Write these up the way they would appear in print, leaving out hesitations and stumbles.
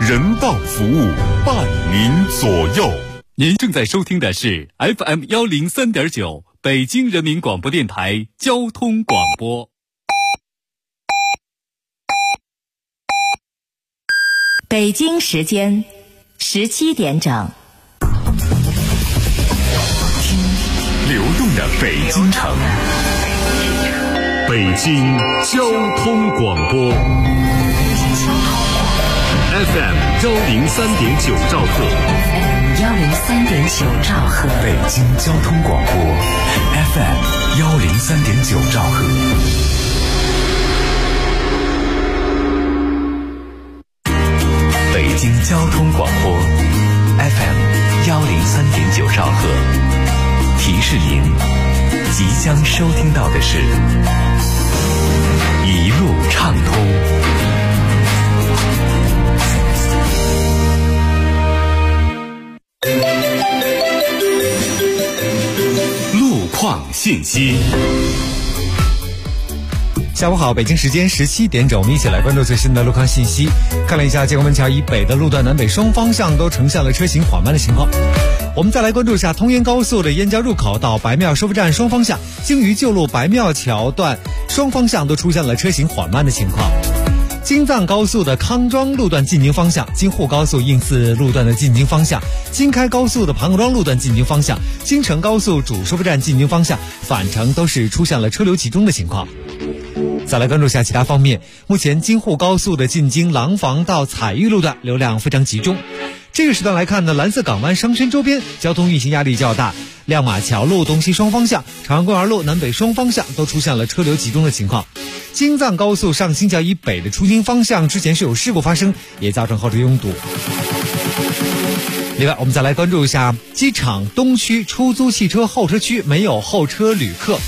人道服务，伴您左右。 您正在收听的是 FM103.9 北京人民广播电台交通广播。 北京时间17点整。 流动的北京城，北京交通广播 FM103.9 兆赫 103.9 兆赫， 北京交通广播 FM103.9 兆赫。北京交通广播 FM103.9 兆赫。提示您，即将收听到的是一路畅通。路况信息。 下午好，北京时间17点整，我们一起来关注最新的路况信息。看了一下建国门桥以北的路段，南北双方向都呈现了车行缓慢的情况。我们再来关注一下通燕高速的燕郊入口到白庙收费站双方向，京渝旧路白庙桥段双方向都出现了车行缓慢的情况。京藏高速的康庄路段进京方向，京沪高速应四路段的进京方向，京开高速的庞庄路段进京方向，京承高速主收费站进京方向返程都是出现了车流集中的情况。再来关注下其他方面，目前京沪高速的进京廊坊到彩玉路段流量非常集中。这个时段来看呢，蓝色港湾商圈周边交通运行压力较大，亮马桥路东西双方向、长安公园路南北双方向都出现了车流集中的情况。京藏高速上新桥以北的出京方向之前是有事故发生，也造成后车拥堵。另外我们再来关注一下机场东区出租汽车候车区没有候车旅客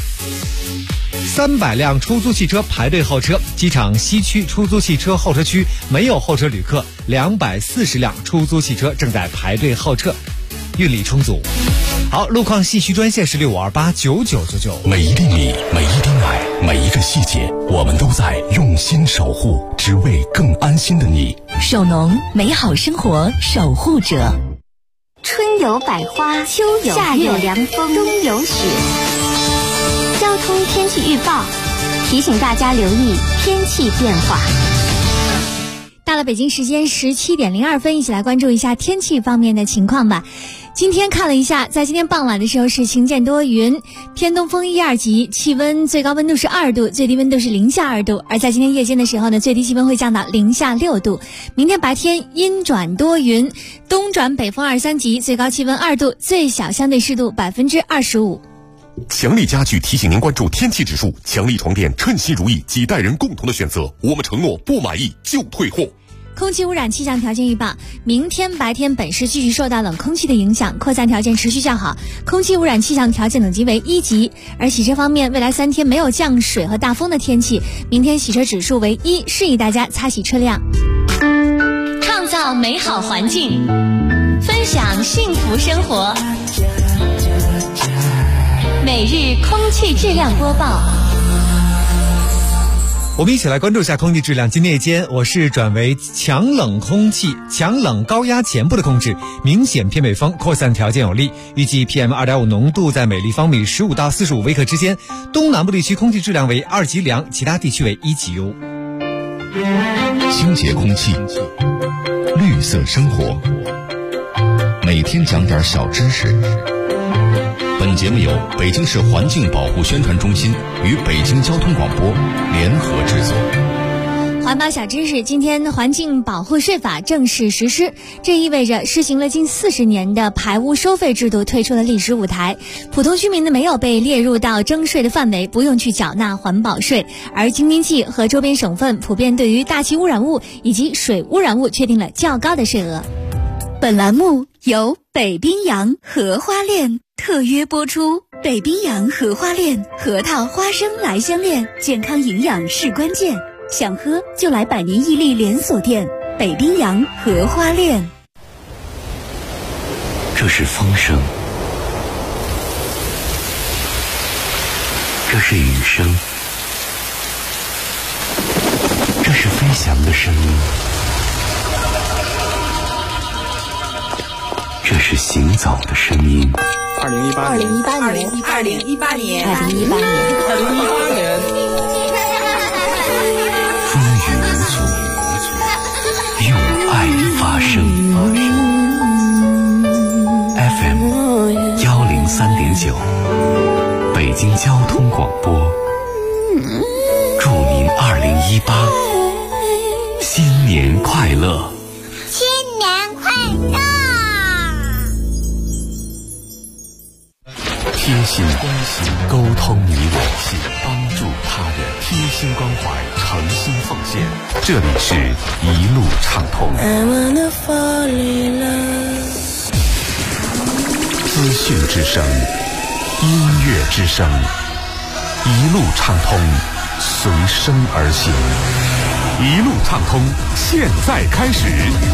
，300辆出租汽车排队候车，机场西区出租汽车候车区没有候车旅客，240辆出租汽车正在排队候车，运力充足。好，路况信息专线是65289999。 每一厘米，每一丁爱，每一个细节，我们都在用心守护，只为更安心的你。 首农，美好生活守护者。 春有百花，秋有夏有凉风，冬有雪。交通天气预报提醒大家留意天气变化。 到了北京时间17点02分，一起来关注一下天气方面的情况吧。今天看了一下，在今天傍晚的时候是晴间多云，偏东风1、2级，气温最高温度是2度，最低温度是零下2度。而在今天夜间的时候呢，最低气温会降到零下6度。明天白天阴转多云，东转北风2、3级，最高气温2度，最小相对湿度25%。 强力家具提醒您关注天气指数，强力床垫称心如意，几代人共同的选择，我们承诺不满意就退货。 空气污染气象条件预报，明天白天本市继续受到冷空气的影响，扩散条件持续较好，空气污染气象条件等级为1级。而洗车方面，未来3天没有降水和大风的天气，明天洗车指数为1，适宜大家擦洗车辆。 创造美好环境，分享幸福生活。每日空气质量播报。 我们一起来关注一下空气质量。今天夜间我市转为强冷空气、强冷高压前部的控制，明显偏北风，扩散条件有利。预计 PM2.5 浓度在每立方米15到45微克之间，东南部地区空气质量为2级良，其他地区为1级优。 清洁空气，绿色生活，每天讲点小知识。本节目由北京市环境保护宣传中心与北京交通广播联合制作。 环保小知识，今天环境保护税法正式实施，这意味着施行了近40年的排污收费制度退出了历史舞台，普通居民呢没有被列入到征税的范围，不用去缴纳环保税，而京津冀和周边省份普遍对于大气污染物以及水污染物确定了较高的税额。 本栏目由北冰洋荷花链特约播出。北冰洋荷花链，核桃花生来相恋，健康营养是关键，想喝就来百年屹立连锁店北冰洋荷花链。 这是风声，这是雨声，这是飞翔的声音， 这是行走的声音。 2018年， 风雨无阻，用爱发声。FM 103.9，北京交通广播。祝您2018新年快乐！ 新年快乐！ 贴心关心，沟通你我，帮助他人，贴心关怀，诚心奉献。这里是一路畅通。资讯之声，音乐之声，一路畅通，随声而行。一路畅通，现在开始。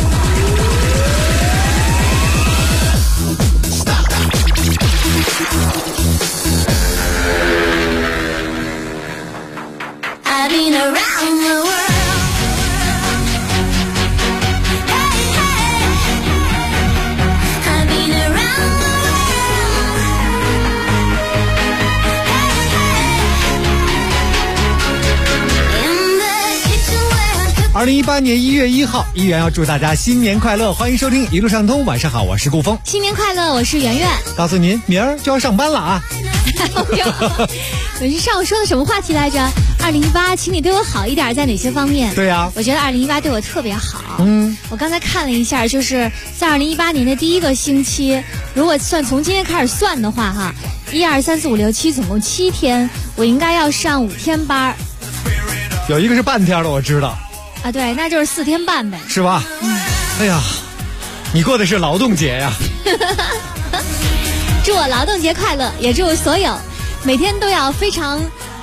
I've been around the world. Hey, hey. I've been around the world. Hey, hey. In the kitchen where I cook. 2018年1月1号，依然要祝大家新年快乐，欢迎收听一路畅通。晚上好，我是顾峰。 新年快乐，我是圆圆。 告诉您，明儿就要上班了啊！ 我是上午说的什么话题来着？2018，请你对我好一点，在哪些方面？ 对呀， 我觉得2018对我特别好。我刚才看了一下，就是在2018年的第一个星期，如果从今天开始算的话，哈，1、2、3、4、5、6、7，总共7天，我应该要上5天班。 有一个是半天的，我知道。 啊，对，那就是4天半呗， 是吧？哎呀，你过的是劳动节呀！ 祝我劳动节快乐，也祝所有每天都要非常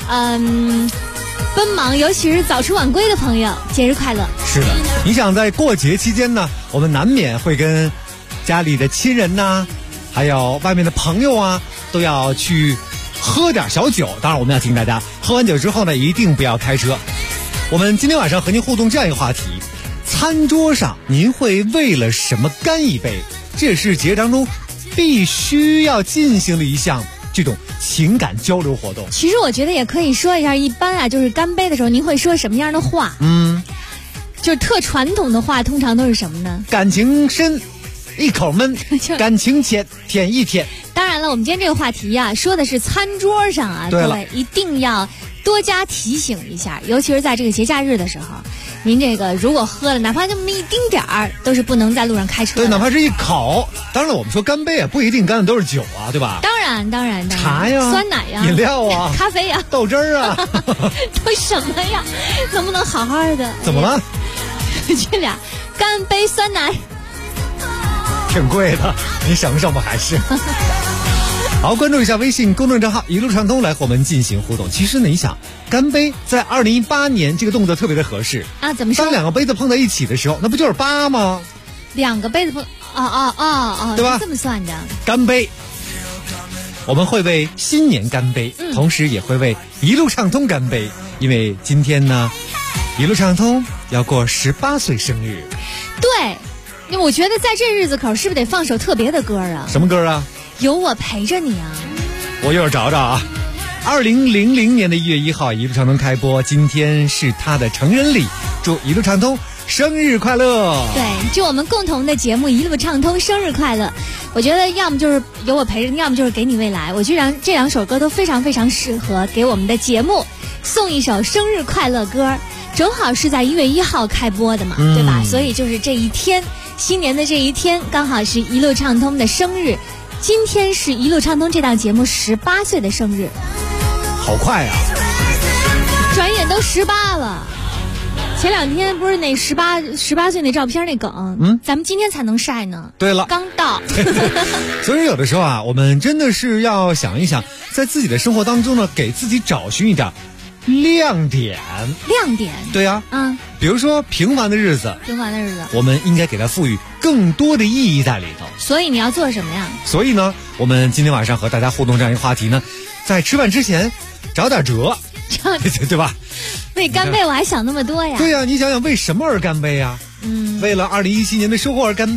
奔忙，尤其是早出晚归的朋友，节日快乐。 是的，你想在过节期间呢，我们难免会跟家里的亲人呐，还有外面的朋友啊，都要去喝点小酒。当然，我们要提醒大家，喝完酒之后呢，一定不要开车。我们今天晚上和您互动这样一个话题：餐桌上您会为了什么干一杯？这也是节日当中必须要进行的一项这种情感交流活动。 其实我觉得也可以说一下，一般啊，就是干杯的时候，您会说什么样的话？就是特传统的话，通常都是什么呢？ 感情深，一口闷；感情浅，舔一舔。 当然了，我们今天这个话题啊，说的是餐桌上啊，各位一定要多加提醒一下，尤其是在这个节假日的时候，您这个如果喝了，哪怕这么一丁点儿，都是不能在路上开车的。 对，哪怕是一口。当然了，我们说干杯啊，不一定干的都是酒啊，对吧？ 当然， 茶呀， 酸奶呀， 饮料啊， 咖啡呀， 豆汁儿啊， 都什么呀？能不能好好的？ 怎么了？ 这俩干杯酸奶， 挺贵的，你省省吧，还是。好，关注一下微信公众账号一路畅通，来和我们进行互动。其实呢，你想干杯，在2018年这个动作特别的合适啊。怎么说？ 当两个杯子碰在一起的时候，那不就是8吗？ 两个杯子碰， 对吧？ 这么算的。 干杯，我们会为新年干杯，同时也会为一路畅通干杯，因为今天呢，一路畅通要过18岁生日。 对，我觉得在这日子口是不是得放首特别的歌啊？ 什么歌啊？ 有我陪着你啊！ 我一会儿找找啊。2000年的1月1号，一路畅通开播，今天是他的成人礼，祝一路畅通生日快乐！ 对，祝我们共同的节目一路畅通生日快乐！我觉得要么就是有我陪着你，要么就是给你未来。我觉得这两首歌都非常非常适合给我们的节目送一首生日快乐歌，正好是在1月1号开播的嘛，对吧？所以就是这一天，新年的这一天，刚好是一路畅通的生日。今天是一路畅通这档节目18岁的生日， 好快啊！ 转眼都18了。前2天不是那18岁那照片那梗，咱们今天才能晒呢。 对了， 刚到。 所以有的时候啊，我们真的是要想一想，在自己的生活当中呢，给自己找寻一点亮点。 对啊，比如说平凡的日子，我们应该给它赋予更多的意义在里头。 所以你要做什么呀？ 所以呢，我们今天晚上和大家互动这样一个话题呢，在吃饭之前找点辙，对吧？ 为干杯我还想那么多呀？ 对呀，你想想为什么而干杯呀？为了2017年的收获而干杯，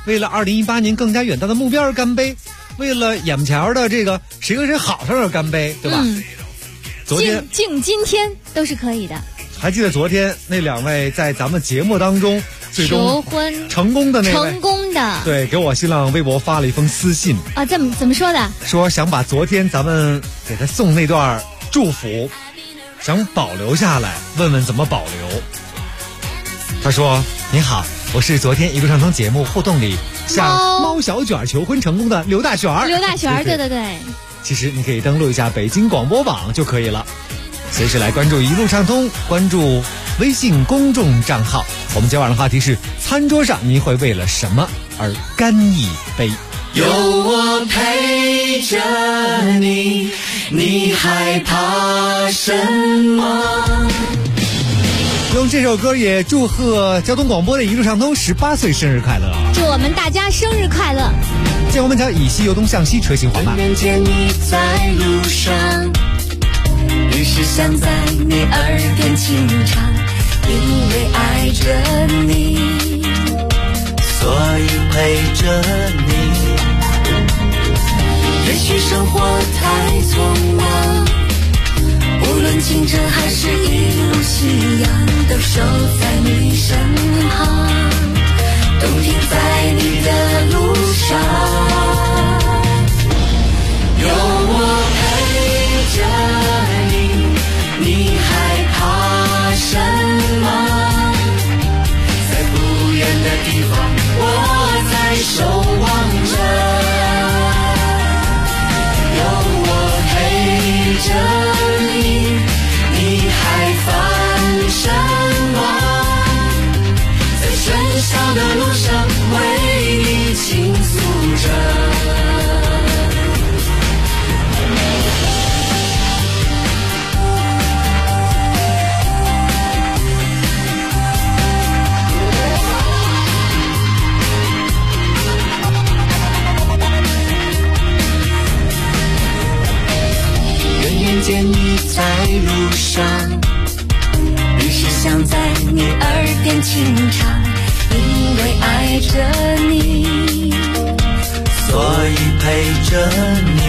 为了2018年更加远大的目标而干杯，为了眼前的这个谁和谁好上而干杯，对吧？昨天敬今天都是可以的。 还记得昨天那2位在咱们节目当中最终求婚成功的那位， 成功的， 对，给我新浪微博发了一封私信啊，怎么说的？ 说想把昨天咱们给他送那段祝福想保留下来，问问怎么保留。他说：“你好，我是昨天一路畅通节目互动里向猫小卷求婚成功的刘大璇。” 刘大璇，对。 其实你可以登录一下北京广播网就可以了，随时来关注一路畅通，关注微信公众账号。我们今晚的话题是：餐桌上你会为了什么而干一杯？ 有我陪着你，你还怕什么？ 用这首歌也祝贺交通广播的一路畅通18岁生日快乐！ 祝我们大家生日快乐！ 见我们讲以西由东向西，车行缓慢。 见你在路上，于是想在你耳边轻唱，因为爱着你，所以陪着你。也许生活太匆忙，无论清晨还是一路夕阳，都守在你身旁，都停在你的路上。有我陪着你，你还怕什么？在不远的地方，我在守望着。有我陪着你，你还烦什么？在喧嚣的路上，为你倾诉着。见你在路上，于是想在你耳边轻唱，因为爱着你，所以陪着你。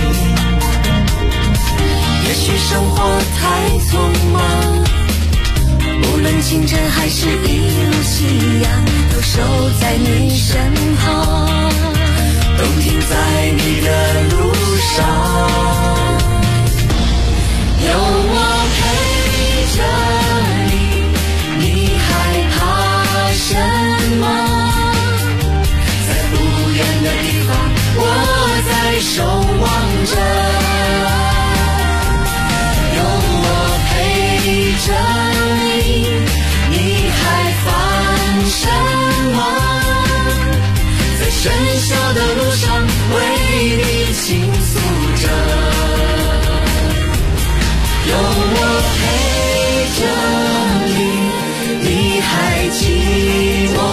也许生活太匆忙，无论清晨还是一路夕阳，都守在你身旁，都停在你的路上。有我陪着你，你还怕什么？在不远的地方，我在守望着。有我陪着你，你还烦什么？在喧嚣的路上，为你倾诉着。有我陪着你，你还寂寞？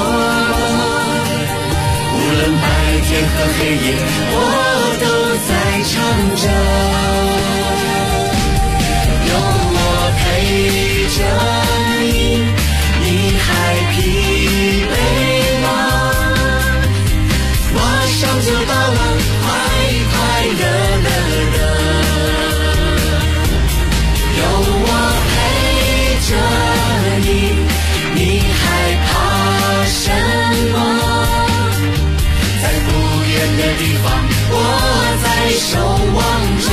无论白天和黑夜，我都在唱着。有我陪着你，你还疲惫吗？马上就到了，快快乐乐的。有我陪着你，你还怕什么？在不远的地方，我在守望着。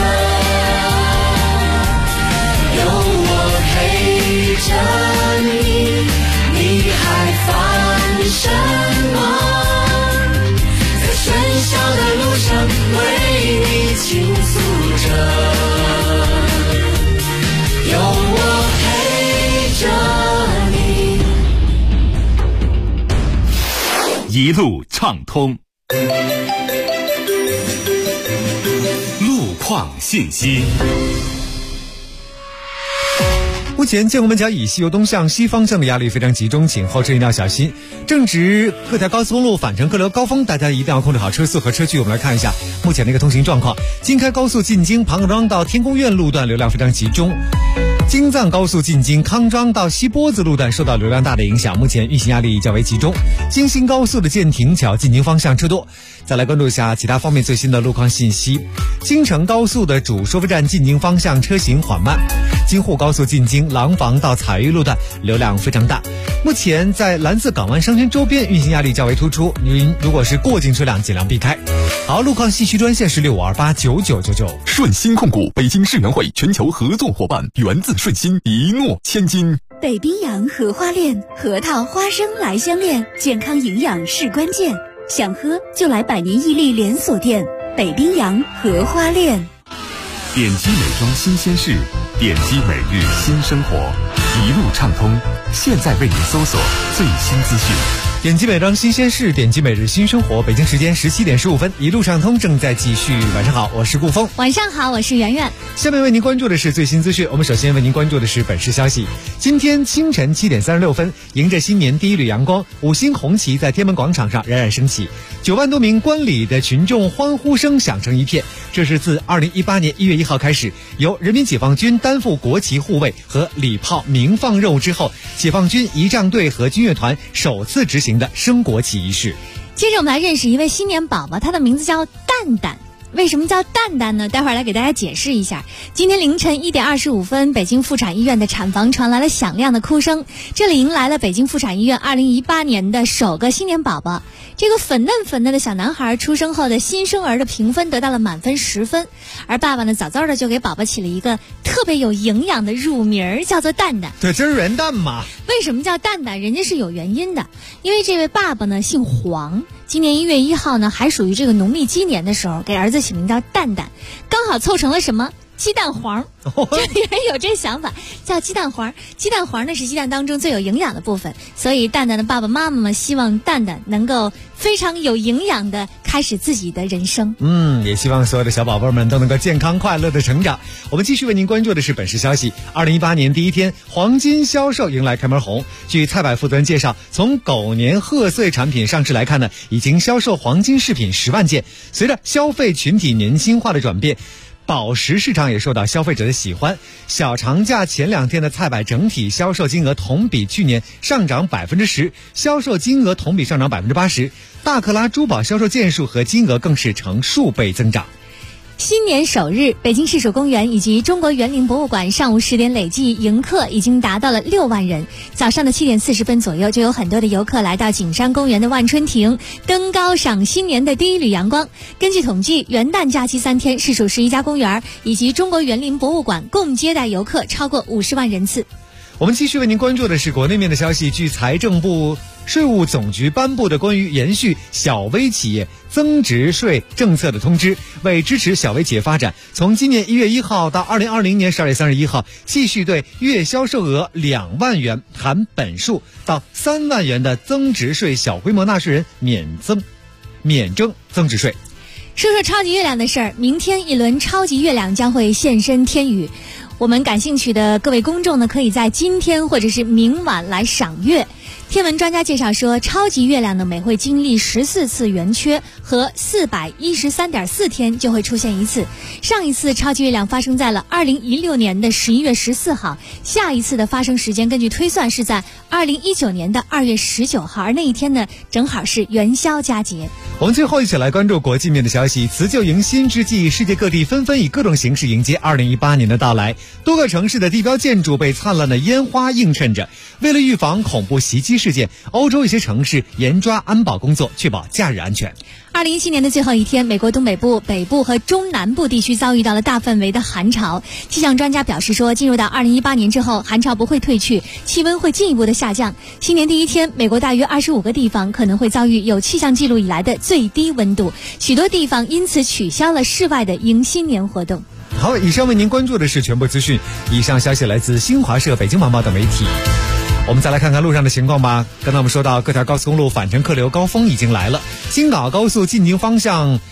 有我陪着你，你还烦什么？在喧嚣的路上，为你倾诉着。有我陪着你， 一路畅通。路况信息。 目前建国门桥以西由东向西方向的压力非常集中，请后车一定要小心。正值各条高速公路返程客流高峰，大家一定要控制好车速和车距。我们来看一下目前的一个通行状况。京开高速进京庞庄到天宫苑路段流量非常集中， 京藏高速进京康庄到西坡子路段受到流量大的影响，目前运行压力较为集中。京新高速的建亭桥进京方向车多。再来关注一下其他方面最新的路况信息。京承高速的主收费站进京方向车行缓慢。京沪高速进京廊坊到彩玉路段流量非常大。目前在蓝色港湾商圈周边运行压力较为突出，您如果是过境车辆尽量避开。好，路况信息专线是65289999。 顺鑫控股北京世园会全球合作伙伴，源自顺鑫，一诺千金。 北冰洋荷花恋，核桃花生来相恋，健康营养是关键。想喝就来百年屹立连锁店北冰洋荷花恋。 点击美妆新鲜事，点击每日新生活，一路畅通。现在为您搜索最新资讯。 点击美妆新鲜事，点击每日新生活。北京时间17点15分，一路畅通正在继续。晚上好，我是顾峰。 晚上好，我是圆圆。 下面为您关注的是最新资讯。我们首先为您关注的是本市消息。今天清晨7点36分，迎着新年第一缕阳光，5星红旗在天安门广场上冉冉升起，9万多名观礼的群众欢呼声响成一片。这是自2018年1月1号开始，由人民解放军担负国旗护卫和礼炮鸣放任务之后，解放军仪仗队和军乐团首次执行的升国旗仪式。 接着我们来认识一位新年宝宝，他的名字叫蛋蛋。为什么叫蛋蛋呢？待会儿来给大家解释一下。今天凌晨1点25分，北京妇产医院的产房传来了响亮的哭声，这里迎来了北京妇产医院2018年的首个新年宝宝。这个粉嫩的小男孩出生后的新生儿的评分得到了满分10分，而爸爸呢早早的就给宝宝起了一个特别有营养的乳名，叫做蛋蛋。 对，这是元旦嘛。 为什么叫蛋蛋？人家是有原因的，因为这位爸爸呢姓黄，今年1月1号呢还属于这个农历鸡年的时候，给儿子起名叫蛋蛋，刚好凑成了什么鸡蛋黄。这里人有这想法，叫鸡蛋黄。鸡蛋黄呢是鸡蛋当中最有营养的部分，所以蛋蛋的爸爸妈妈们希望蛋蛋能够非常有营养的开始自己的人生。 也希望所有的小宝贝们都能够健康快乐的成长。我们继续为您关注的是本市消息。2018年第一天，黄金销售迎来开门红。据菜百负责人介绍，从狗年贺岁产品上市来看呢，已经销售黄金饰品10万件。随着消费群体年轻化的转变，宝石市场也受到消费者的喜欢。小长假前2天的菜百整体销售金额同比去年上涨10%，销售金额同比上涨80%，大克拉珠宝销售件数和金额更是呈数倍增长。 新年首日，北京市属公园以及中国园林博物馆上午10点累计迎客已经达到了6万人。早上的7点40分左右，就有很多的游客来到景山公园的万春亭登高赏新年的第一缕阳光。根据统计，元旦假期3天，市属11家公园以及中国园林博物馆共接待游客超过50万人次。 我们继续为您关注的是国内面的消息。据财政部税务总局颁布的关于延续小微企业增值税政策的通知，为支持小微企业发展，从今年1月1号到2020年12月31号，继续对月销售额2万元含本数到3万元的增值税小规模纳税人免征增值税。 说说超级月亮的事儿，明天一轮超级月亮将会现身天宇。我们感兴趣的各位公众呢，可以在今天或者是明晚来赏月。天文专家介绍说，超级月亮呢每会经历14次圆缺和413.4天就会出现一次。上一次超级月亮发生在了2016年的11月14号，下一次的发生时间根据推算是在2019年的2月19号，而那一天呢正好是元宵佳节。 我们最后一起来关注国际面的消息。辞旧迎新之际，世界各地纷纷以各种形式迎接2018年的到来，多个城市的地标建筑被灿烂的烟花映衬着。为了预防恐怖袭击事件，欧洲一些城市严抓安保工作，确保假日安全。 2017年的最后一天，美国东北部、北部和中南部地区遭遇到了大范围的寒潮。气象专家表示说，进入到2018年之后，寒潮不会退去，气温会进一步的下降。新年第一天，美国大约25个地方可能会遭遇有气象记录以来的最低温度，许多地方因此取消了室外的迎新年活动。 好，以上为您关注的是全部资讯。以上消息来自新华社、北京晚报等媒体。我们再来看看路上的情况吧。刚才我们说到各条高速公路返程客流高峰已经来了，京港高速进京方向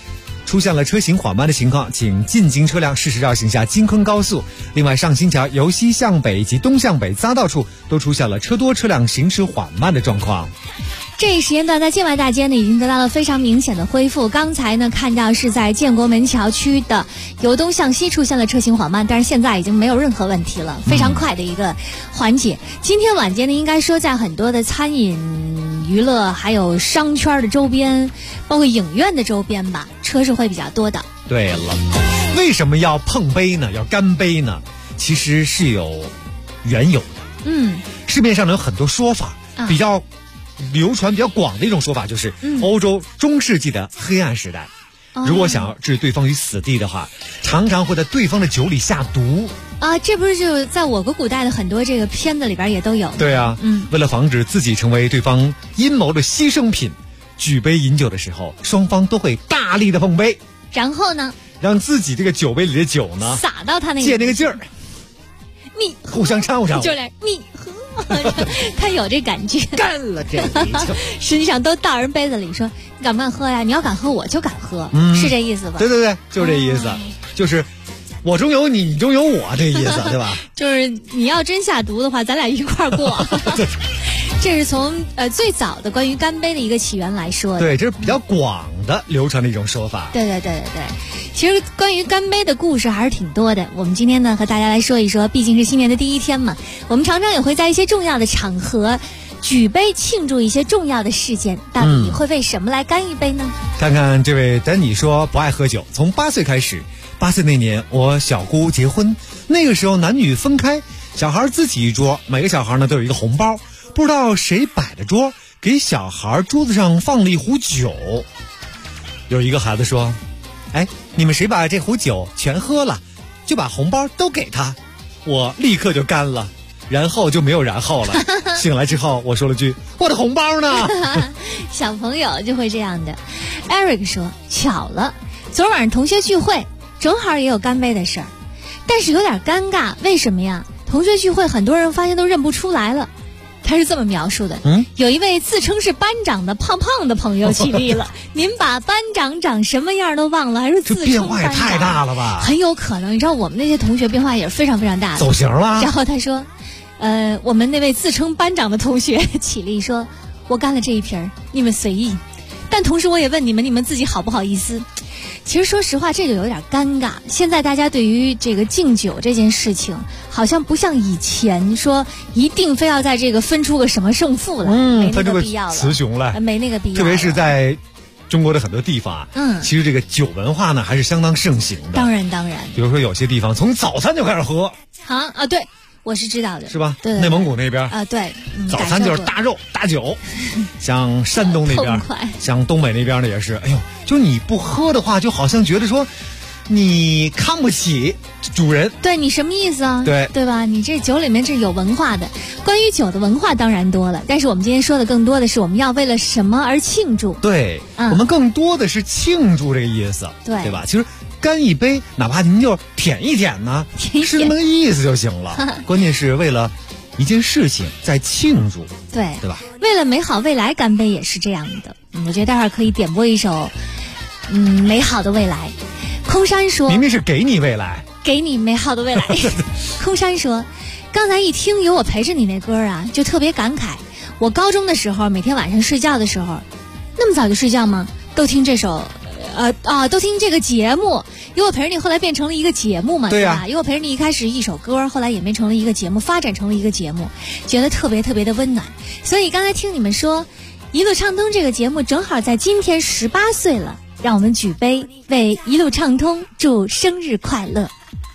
出现了车行缓慢的情况，请进京车辆适时绕行下京昆高速。另外，上新桥由西向北以及东向北匝道处都出现了车多车辆行驶缓慢的状况。 这一时间段在建外大街呢，已经得到了非常明显的恢复。刚才呢看到是在建国门桥区的由东向西出现了车行缓慢，但是现在已经没有任何问题了，非常快的一个缓解。今天晚间呢，应该说在很多的餐饮、娱乐还有商圈的周边，包括影院的周边吧，车是会比较多的。 对了，为什么要碰杯呢？要干杯呢？其实是有缘由的。市面上呢有很多说法，比较流传比较广的一种说法就是欧洲中世纪的黑暗时代，如果想要置对方于死地的话，常常会在对方的酒里下毒啊。这不是就在我国古代的很多这个片子里边也都有。 对啊，为了防止自己成为对方阴谋的牺牲品，举杯饮酒的时候，双方都会大力的碰杯， 然后呢， 让自己这个酒杯里的酒呢洒到他那个借那个劲儿， 你互相掺和掺和， 就来你喝。他有这感觉， 干了这一球， 实际上都倒人杯子里说，你敢不敢喝呀？你要敢喝，我就敢喝，是这意思吧？ 对对对，就是这意思，就是我中有你，你中有我，这意思，对吧？ 就是你要真下毒的话，咱俩一块儿过。这是从最早的关于干杯的一个起源来说的， 对，这是比较广的流传的一种说法。 对对对对对，其实关于干杯的故事还是挺多的。我们今天呢和大家来说一说，毕竟是新年的第一天嘛，我们常常也会在一些重要的场合举杯庆祝一些重要的事件，到底会为什么来干一杯呢？ 看看这位丹尼说不爱喝酒，从8岁开始，8岁那年我小姑结婚，那个时候男女分开，小孩自己一桌，每个小孩呢都有一个红包，不知道谁摆的桌，给小孩桌子上放了一壶酒。有一个孩子说，哎，你们谁把这壶酒全喝了，就把红包都给他。我立刻就干了，然后就没有然后了。醒来之后我说了句，我的红包呢？ 小朋友就会这样的。 Eric 说，巧了，昨晚上同学聚会正好也有干杯的事儿，但是有点尴尬。为什么呀？同学聚会很多人发现都认不出来了。他是这么描述的，有一位自称是班长的胖胖的朋友起立了。您把班长长什么样都忘了，还是自称班长？ 这变化也太大了吧？ 很有可能，你知道我们那些同学变化也是非常非常大的， 走形了。 然后他说，我们那位自称班长的同学起立说，我干了这一瓶，你们随意。但同时我也问你们自己好不好意思？其实说实话，这个有点尴尬。现在大家对于这个敬酒这件事情，好像不像以前说一定非要在这个分出个什么胜负来，没那个必要了， 雌雄了， 没那个必要了。 特别是在中国的很多地方其实这个酒文化呢还是相当盛行的。 当然， 比如说有些地方从早餐就开始喝啊，对。我是知道的， 是吧？ 对， 内蒙古那边对， 早餐就是大肉大酒。像山东那边，像东北那边的也是。哎呦，就你不喝的话，就好像觉得说你看不起主人。 对，你什么意思啊？ 对吧？你这酒里面是有文化的。关于酒的文化当然多了，但是我们今天说的更多的是我们要为了什么而庆祝。 对，我们更多的是庆祝这个意思，对吧？其实干一杯，哪怕您就舔一舔呢，是那么个意思就行了。关键是为了一件事情在庆祝，对吧？ 为了美好未来干杯也是这样的。我觉得待会儿可以点播一首美好的未来。空山说， 明明是给你未来， 给你美好的未来。空山说，刚才一听有我陪着你那歌啊，就特别感慨。我高中的时候，每天晚上睡觉的时候，那么早就睡觉吗？都听这首都听这个节目。有我陪着你后来变成了一个节目嘛，对吧？有我陪着你一开始一首歌，后来演变成了一个节目，发展成了一个节目，觉得特别特别的温暖。所以刚才听你们说一路畅通这个节目正好在今天18岁了，让我们举杯为一路畅通祝生日快乐。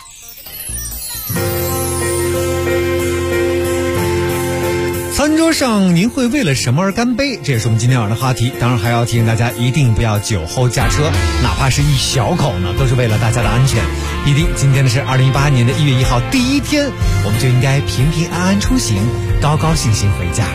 餐桌上您会为了什么而干杯？这也是我们今天晚上的话题。当然还要提醒大家，一定不要酒后驾车，哪怕是一小口呢，都是为了大家的安全。一定今天的是2018年的1月1号第一天，我们就应该平平安安出行，高高兴兴回家。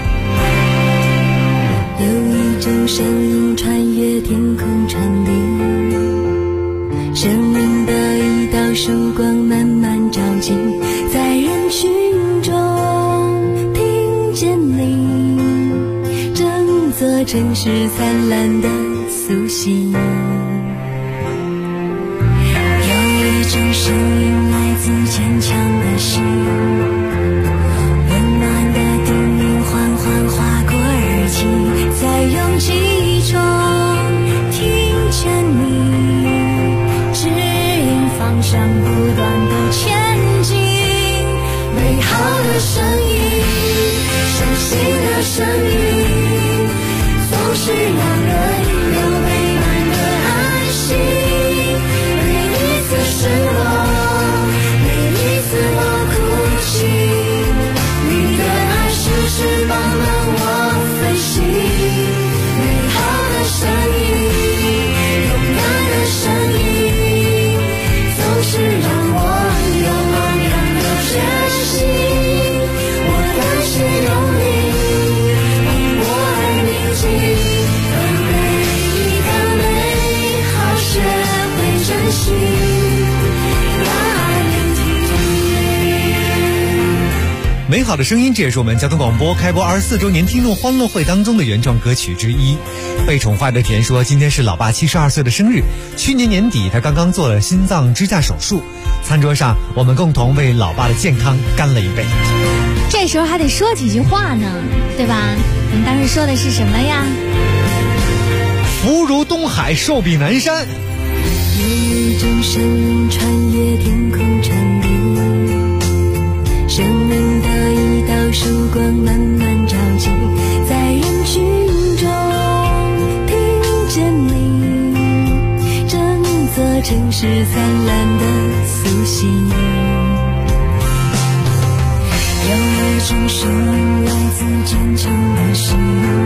有一种声音穿越天空传递，生命的一道曙光慢慢照进在人群中，听见你整座城市灿烂的苏醒。 种声音来自坚强的心，温暖的叮咛缓缓划过耳际，在拥挤中听见你指引方向，不断的前进。美好的声音，伤心的声音，总是让人有陪伴的安心。每一次失落，每一次我哭泣，你的爱是翅膀让我飞行。美好的声音，勇敢的声音，总是让我有昂扬的决心。我甘心用力为我而宁静，而每一个美好学会珍惜，让爱聆听。 美好的声音，这也是我们交通广播开播24周年听众欢乐会当中的原创歌曲之一。被宠坏的田说，今天是老爸72岁的生日，去年年底他刚刚做了心脏支架手术，餐桌上我们共同为老爸的健康干了一杯。 这时候还得说几句话呢，对吧？你当时说的是什么呀？ 福如东海，寿比南山。 有一种声音穿越天空传递，生命的一道曙光慢慢照进，在人群中听见你，整座城市灿烂的苏醒。有一种声音来自坚强的心，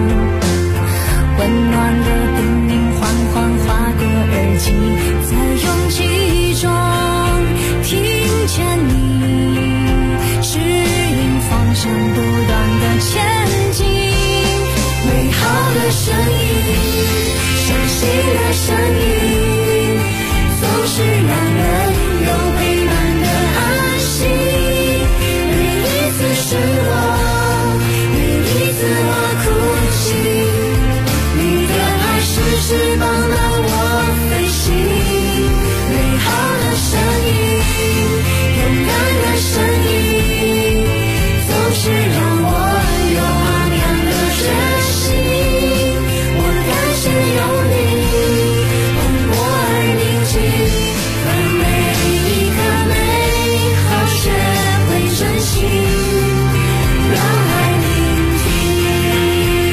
温暖的叮咛缓缓划过耳际，在拥挤中听见你指引方向，不断的前进。美好的声音，伤心的声音，总是让人有陪伴的安心。每一次失落，每一次我哭泣，你的爱是翅膀让我飞行。美好的声音，勇敢的声音，总是让我有昂扬的决心。我甘心用力为我而宁静，而每一颗美好学会珍惜，让爱聆听。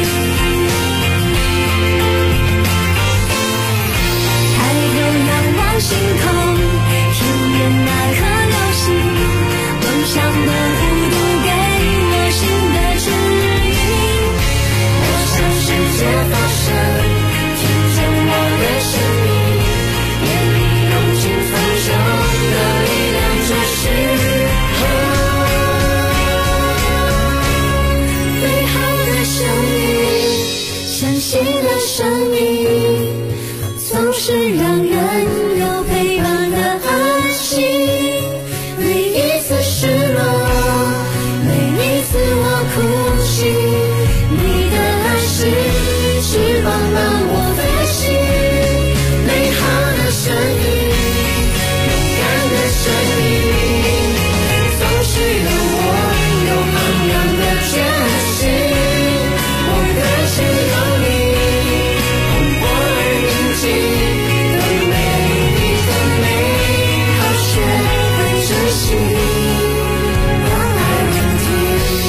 抬头仰望星空，听见那颗流星，梦想的弧度给我新的指引。我向世界发声，听见我的声音，眼里涌进丰盛的力量，这是美好的声音，相信的声音，总是让人有陪伴的安心。每一次失落，每一次我哭泣，你的爱是翅膀让我飞行。美好的声音，勇敢的声音，总是让我有昂扬的决心。我甘心用力为我而宁静，而每一个美好学会珍惜，让爱聆听。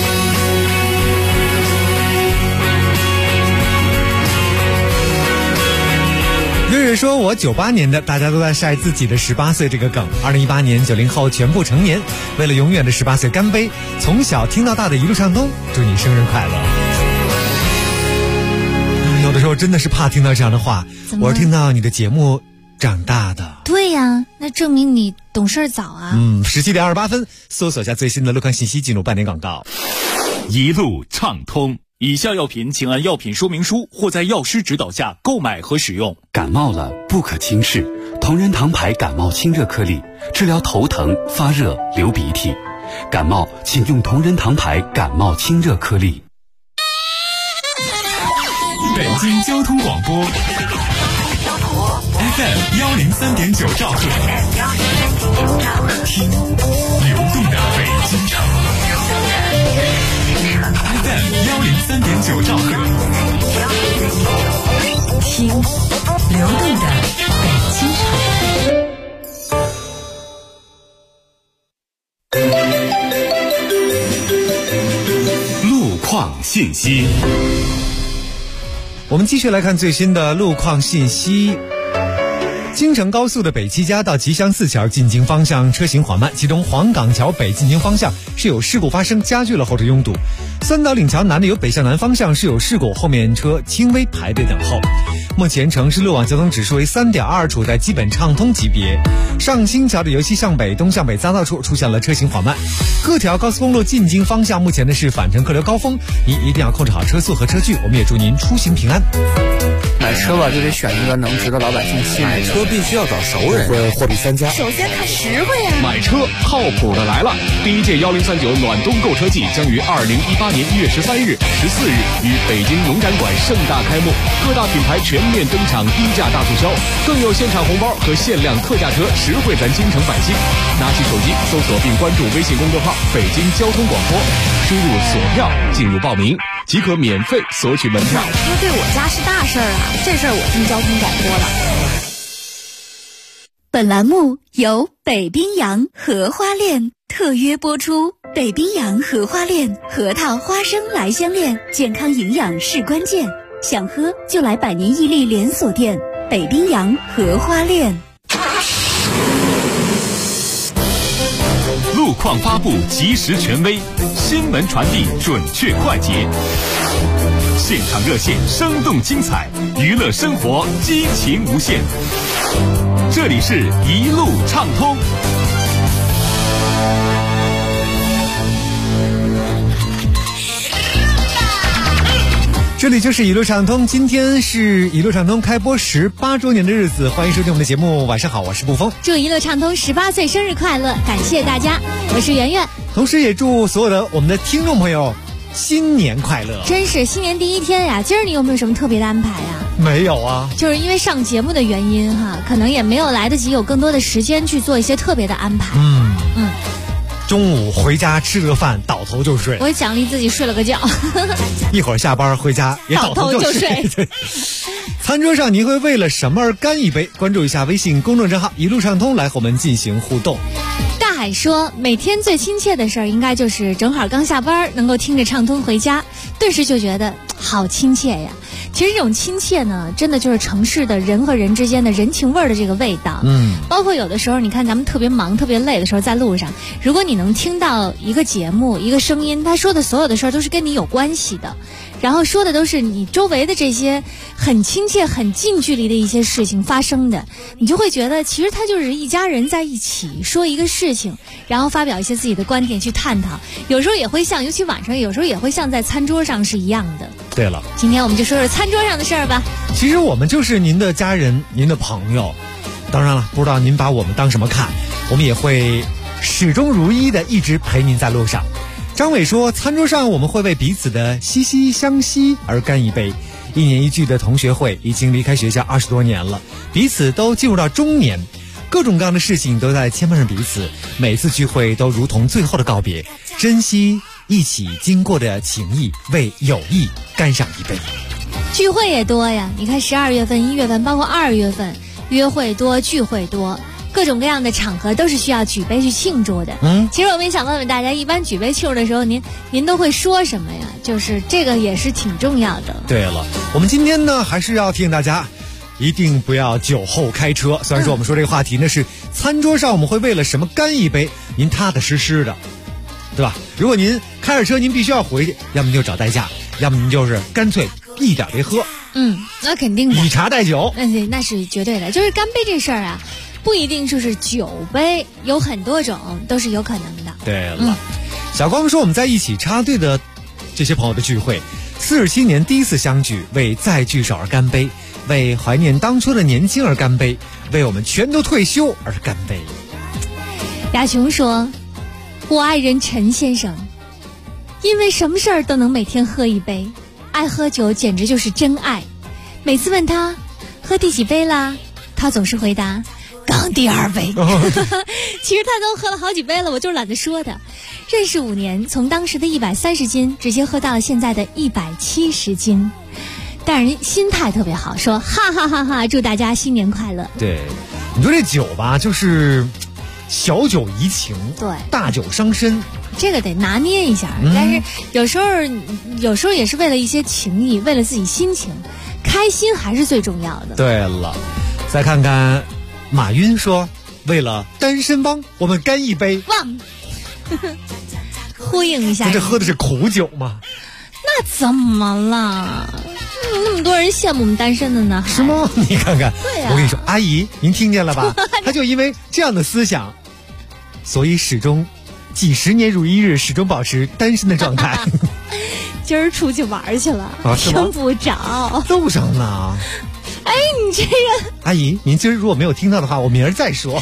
瑞瑞说，我98年的，大家都在晒自己的18岁这个梗。2018年90后全部成年，为了永远的18岁干杯！从小听到大的一路畅通，祝你生日快乐。有的时候真的是怕听到这样的话，我是听到你的节目长大的。 对呀，那证明你懂事早啊。 17点28分，搜索下最新的路况信息，进入半点广告。 一路畅通。以下药品请按药品说明书或在药师指导下购买和使用。 感冒了不可轻视，同仁堂牌感冒清热颗粒，治疗头疼、发热、流鼻涕。感冒请用同仁堂牌感冒清热颗粒。 北京交通广播。 FM103.9兆赫，听流动的北京城。FM103.9兆赫， 听流动的北京城。 路况信息。 我们继续来看最新的路况信息。京承高速的北七家到吉祥寺桥进京方向车行缓慢，其中黄岗桥北进京方向是有事故发生，加剧了后车拥堵。三岛岭桥南的由北向南方向是有事故，后面车轻微排队等候。目前城市路网交通指数为 3.2， 处在基本畅通级别。上清桥的由西向北东向北匝道处出现了车行缓慢。各条高速公路进京方向目前的是返程客流高峰，您一定要控制好车速和车距，我们也祝您出行平安。 买车吧，就得选一个能值得老百姓信任。 买车必须要找熟人，货比三家。 首先看实惠呀。 买车靠谱的来了！第一届1039暖冬购车季将于2018年1月13日、14日于北京农展馆盛大开幕，各大品牌全面登场低价大促销，更有现场红包和限量特价车，实惠咱京城百姓。拿起手机搜索并关注微信公众号“北京交通广播”，输入索票进入报名，即可免费索取门票。 买车对我家是大事儿啊，这事儿我听交通广播了。 本栏目由北冰洋荷花恋特约播出。北冰洋荷花恋核桃花生来香恋，健康营养是关键，想喝就来百年屹立连锁店北冰洋荷花恋。 路况发布及时权威，新闻传递准确快捷，现场热线生动精彩，娱乐生活激情无限。这里是一路畅通。 这里就是一路畅通，今天是一路畅通开播18周年的日子，欢迎收听我们的节目。晚上好，我是布峰。 祝一路畅通18岁生日快乐，感谢大家，我是圆圆。 同时也祝所有的我们的听众朋友新年快乐。 真是新年第一天呀，今儿你有没有什么特别的安排呀？ 没有啊， 就是因为上节目的原因哈，可能也没有来得及有更多的时间去做一些特别的安排。 中午回家吃了个饭，倒头就睡。 我奖励自己睡了个觉。 一会儿下班回家也倒头就睡。餐桌上您会为了什么而干一杯？关注一下微信公众账号一路畅通，来和我们进行互动。 大海说，每天最亲切的事儿应该就是正好刚下班，能够听着畅通回家，顿时就觉得好亲切呀。其实这种亲切呢，真的就是城市的人和人之间的人情味儿的这个味道。包括有的时候你看咱们特别忙特别累的时候，在路上，如果你能听到一个节目一个声音，他说的所有的事儿都是跟你有关系的，然后说的都是你周围的这些很亲切很近距离的一些事情发生的，你就会觉得其实他就是一家人在一起说一个事情，然后发表一些自己的观点去探讨，有时候也会像，尤其晚上有时候也会像在餐桌上是一样的。 对了， 今天我们就说说餐桌上的事儿吧。 其实我们就是您的家人您的朋友，当然了，不知道您把我们当什么看，我们也会始终如一的一直陪您在路上。张伟说，餐桌上我们会为彼此的惺惺相惜而干一杯。一年一聚的同学会已经离开学校20多年了，彼此都进入到中年，各种各样的事情都在牵绊着彼此，每次聚会都如同最后的告别，珍惜一起经过的情谊，为友谊干上一杯。 聚会也多呀，你看12月份1月份包括2月份，约会多聚会多，各种各样的场合都是需要举杯去庆祝的。其实我们也想问问大家，一般举杯庆祝的时候您都会说什么呀？就是这个也是挺重要的。 对了，我们今天呢还是要提醒大家一定不要酒后开车。虽然说我们说这个话题呢是餐桌上我们会为了什么干一杯，您踏踏实实的，对吧？如果您开着车您必须要回去，要么您就找代驾，要么您就是干脆一点别喝。 那肯定的， 以茶代酒， 那是绝对的。就是干杯这事儿啊，不一定就是酒杯，有很多种都是有可能的。 对了，小光说我们在一起插队的这些朋友的聚会，47年第一次相聚，为再聚首而干杯，为怀念当初的年轻而干杯，为我们全都退休而干杯。 亚雄说，我爱人陈先生，因为什么事儿都能每天喝一杯，爱喝酒简直就是真爱。每次问他喝第几杯啦， 他总是回答刚第2杯。其实他都喝了好几杯了，我就是懒得说的。认识5年，从当时的130斤直接喝到了现在的170斤，但人心态特别好，说哈哈哈哈，祝大家新年快乐。 对，你说这酒吧就是小酒怡情， 对， 大酒伤身， 这个得拿捏一下。但是有时候也是为了一些情谊，为了自己心情，开心还是最重要的。 对了，再看看马云说，为了单身汪，我们干一杯。 汪，呼应一下。 这喝的是苦酒吗？ 那怎么了？那么多人羡慕我们单身的呢？ 是吗？你看看， 对啊， 我跟你说，阿姨，您听见了吧？他就因为这样的思想，所以始终几十年如一日，始终保持单身的状态。 今儿出去玩去了，听不着， 路上呢。 哎，你这人， 阿姨，您今儿如果没有听到的话，我明儿再说。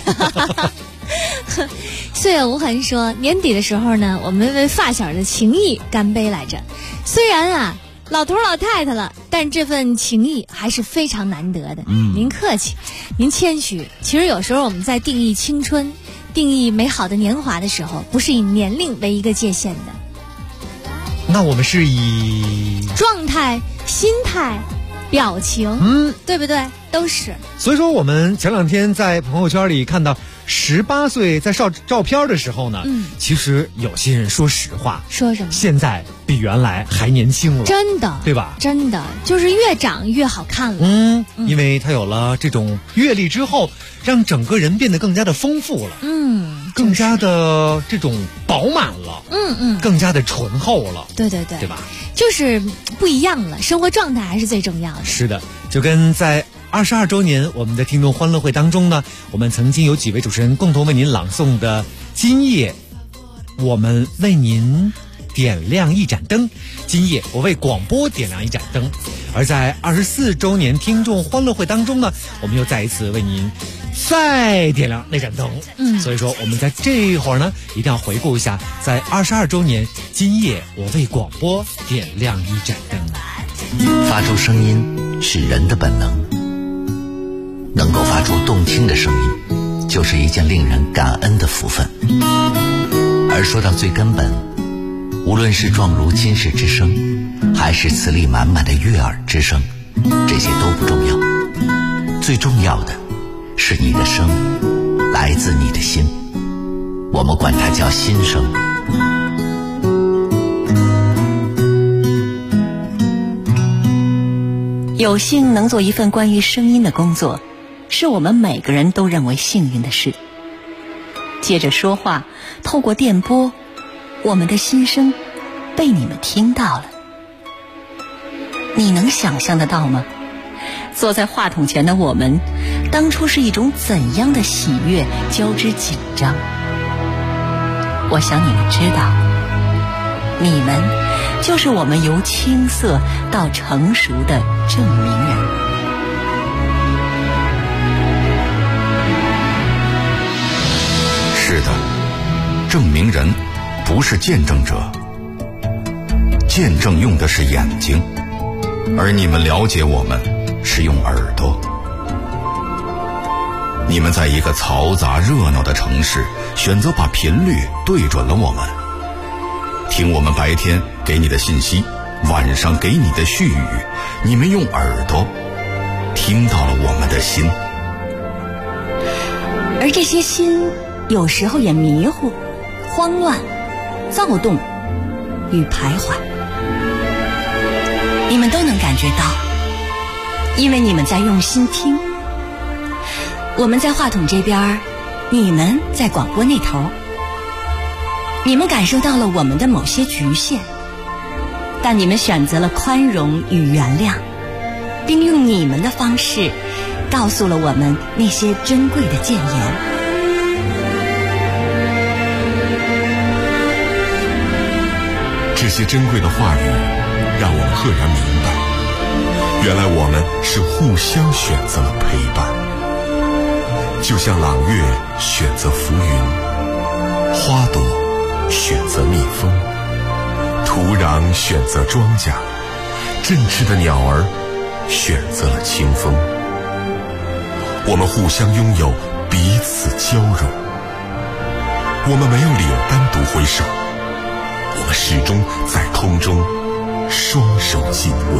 岁月无痕说，年底的时候呢，我们为发小的情谊干杯来着。虽然啊老头老太太了，但这份情谊还是非常难得的。您客气，您谦虚。其实有时候我们在定义青春、定义美好的年华的时候，不是以年龄为一个界限的。 那我们是以状态、心态、表情，对不对？都是。 所以说，我们前2天在朋友圈里看到18岁在照照片的时候呢，其实有些人说实话， 说什么？ 现在比原来还年轻了， 真的， 对吧？ 真的，就是越长越好看了。 因为他有了这种阅历之后，让整个人变得更加的丰富了，更加的这种饱满了，更加的醇厚了。 对对对， 对吧？ 就是不一样了，生活状态还是最重要的。 是的，就跟在22周年我们的听众欢乐会当中呢，我们曾经有几位主持人共同为您朗诵的今夜我们为您点亮一盏灯，今夜我为广播点亮一盏灯。而在24周年听众欢乐会当中呢，我们又再一次为您再点亮那盏灯。所以说我们在这会儿呢，一定要回顾一下，在22周年今夜我为广播点亮一盏灯。 发出声音是人的本能，能够发出动听的声音，就是一件令人感恩的福分。而说到最根本，无论是状如金石之声，还是磁力满满的悦耳之声，这些都不重要，最重要的是你的声来自你的心，我们管它叫心声。 有幸能做一份关于声音的工作，是我们每个人都认为幸运的事。接着说话，透过电波，我们的心声被你们听到了。你能想象得到吗？坐在话筒前的我们，当初是一种怎样的喜悦交织紧张？我想你们知道，你们就是我们由青涩到成熟的证明人。 是的，证明人不是见证者，见证用的是眼睛，而你们了解我们是用耳朵。你们在一个嘈杂热闹的城市，选择把频率对准了我们，听我们白天给你的信息，晚上给你的絮语，你们用耳朵听到了我们的心。 而这些心有时候也迷糊、慌乱、躁动与徘徊，你们都能感觉到，因为你们在用心听。我们在话筒这边，你们在广播那头。你们感受到了我们的某些局限，但你们选择了宽容与原谅，并用你们的方式告诉了我们那些珍贵的谏言。 这些珍贵的话语让我们赫然明白，原来我们是互相选择了陪伴，就像朗月选择浮云，花朵选择蜜蜂，土壤选择庄稼，振翅的鸟儿选择了清风。 我们互相拥有，彼此交融。我们没有理由单独挥手，我们始终在空中双手紧握。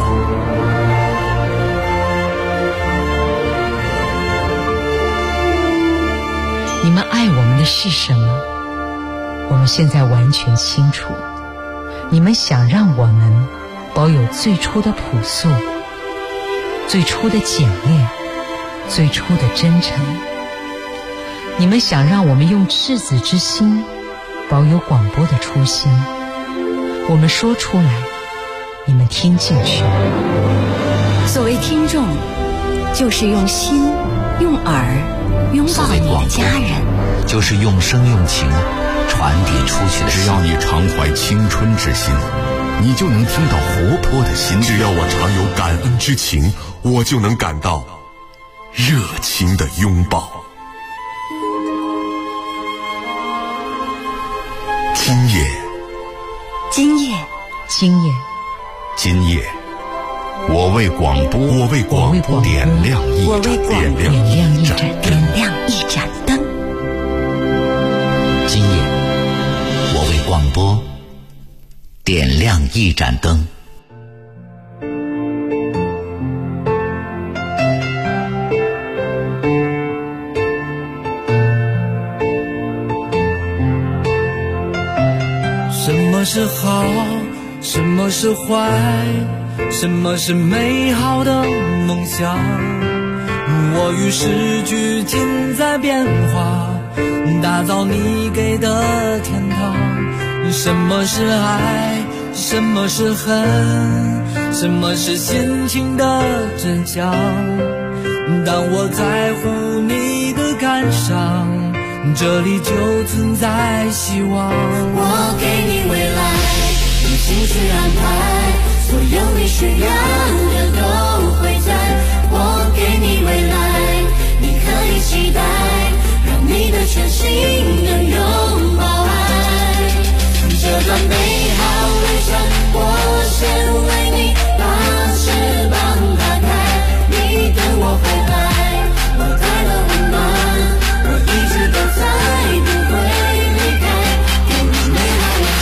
你们爱我们的是什么？我们现在完全清楚。你们想让我们保有最初的朴素，最初的简练，最初的真诚。你们想让我们用赤子之心保有广播的初心。我们说出来，你们听进去。 所谓听众，就是用心用耳拥抱你的家人， 就是用声用情传递出去的。 只要你常怀青春之心，你就能听到活泼的心。 只要我常有感恩之情，我就能感到热情的拥抱。今夜， 今夜， 今夜， 今夜，我为广播点亮一盏灯。 今夜，我为广播点亮一盏灯。 什么是好，什么是坏，什么是美好的梦想？我与世俱进在变化，打造你给的天堂。什么是爱，什么是恨，什么是心情的真相？当我在乎你的感伤，这里就存在希望。 我给你未来，用心去安排，所有你需要的都会在。我给你未来，你可以期待，让你的全心能拥抱爱。这段美好旅程，我先为你把翅膀打开，你等我回来，我带了温暖，我一直都在，不会离开，给你美好未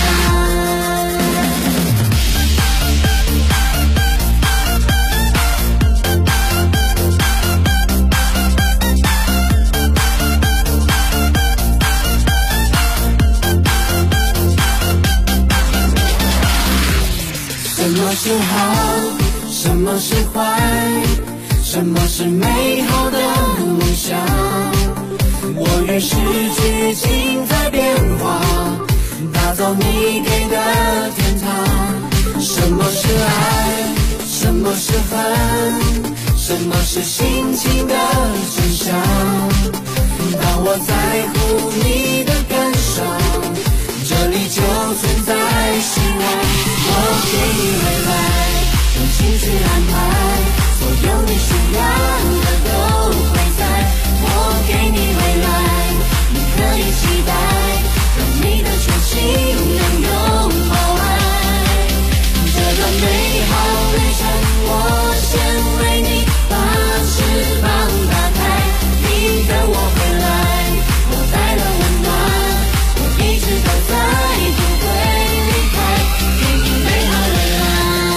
什么是好，什么是坏，什么是美好的梦想？我与世俱进在变化，打造你给的天堂。什么是爱，什么是恨，什么是心情的真相？当我在乎你的感伤，这里就存在希望。我给你未来，用心去安排，所有你需要的都会在。我给你未来，你可以期待，让你的全心能拥抱爱。这段美好旅程，我先为你把翅膀打开，你等我回来，我带了温暖，我一直都在，不会离开，给你美好未来。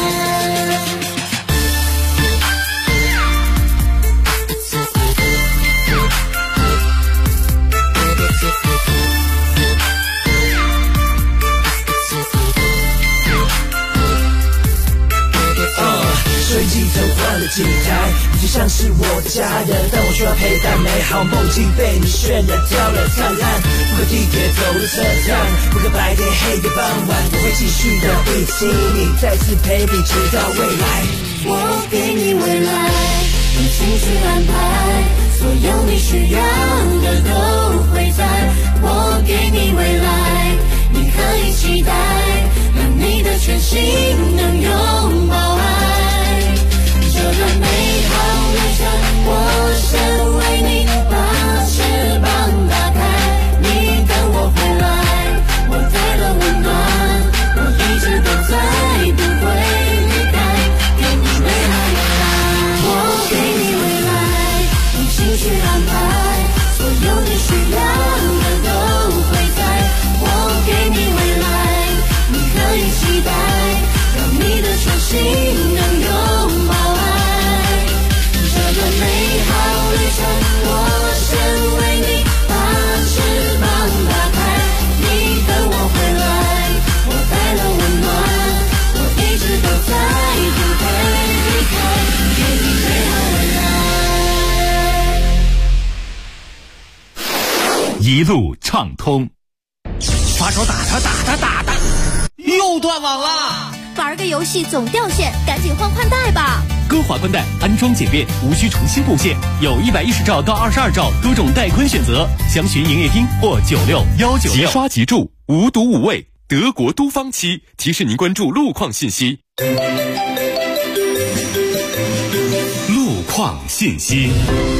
随即走换了节拍，你就像是我的家人，但我需要陪伴，美好梦境被你渲染掉了灿烂。不可地铁走的车站，不可白天黑夜傍晚，我会继续的一起你，再次陪你直到未来。 我给你未来，用心去安排，所有你需要的都会在。我给你未来，你可以期待，让你的全心能拥抱爱。这段美好旅程，我先为你把翅膀打开，你等我回来，我带了温暖，我一直都在，不会离开，给你美好未来。我给你未来，用心去安一路畅通。 发烧打他，又断网了。 玩个游戏总掉线，赶紧换宽带吧。 歌华宽带安装简便，无需重新布线，有110兆到22兆多种带宽选择，详询营业厅或96196。 即刷即住，无毒无味。德国都方期提示您关注路况信息。 路况信息。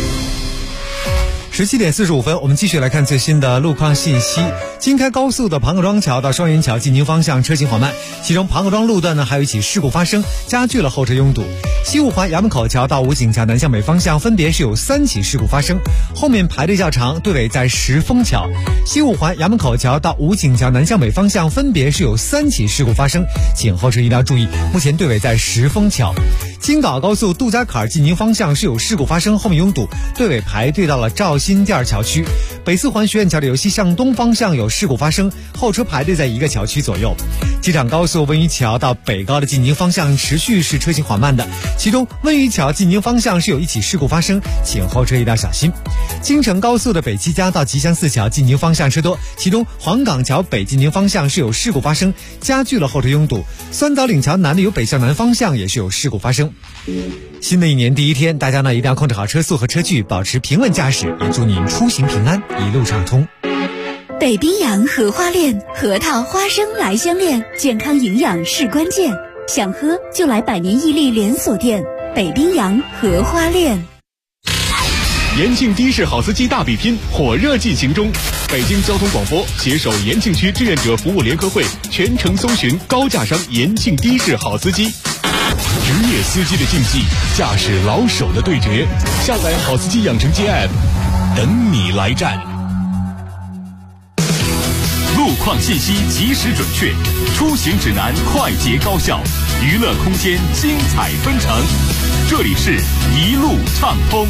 17点45分，我们继续来看最新的路况信息。京开高速的庞各庄桥到双元桥进宁方向车行缓慢，其中庞各庄路段呢还有一起事故发生，加剧了后车拥堵。西五环衙门口桥到武警桥南向北方向分别是有3起事故发生，后面排队较长，队尾在石峰桥。西五环衙门口桥到武警桥南向北方向分别是有3起事故发生，请后车一定要注意，目前队尾在石峰桥。京港高速杜家坎进宁方向是有事故发生，后面拥堵，队尾排队到了肇新第2桥区。北四环学院桥的由西向东方向有事故发生，后车排队在1个桥区左右。机场高速温榆桥到北高的进宁方向持续是车行缓慢的，其中温榆桥进宁方向是有1起事故发生，请后车一定要小心。京承高速的北七家到吉祥寺桥进宁方向车多，其中黄岗桥北进宁方向是有事故发生，加剧了后车拥堵。酸枣岭桥南的由北向南方向也是有事故发生。新的一年第1天，大家呢一定要控制好车速和车距，保持平稳驾驶，也祝您出行平安，一路畅通。 北冰洋荷花恋，核桃花生来相恋，健康营养是关键，想喝就来百年屹立连锁店北冰洋荷花恋。 延庆的士好司机大比拼火热进行中，北京交通广播携手延庆区志愿者服务联合会全程搜寻高价商延庆的士好司机。职业司机的竞技，驾驶老手的对决，下载好司机养成记 App， 等你来战。 路况信息及时准确，出行指南快捷高效，娱乐空间精彩纷呈。这里是一路畅通。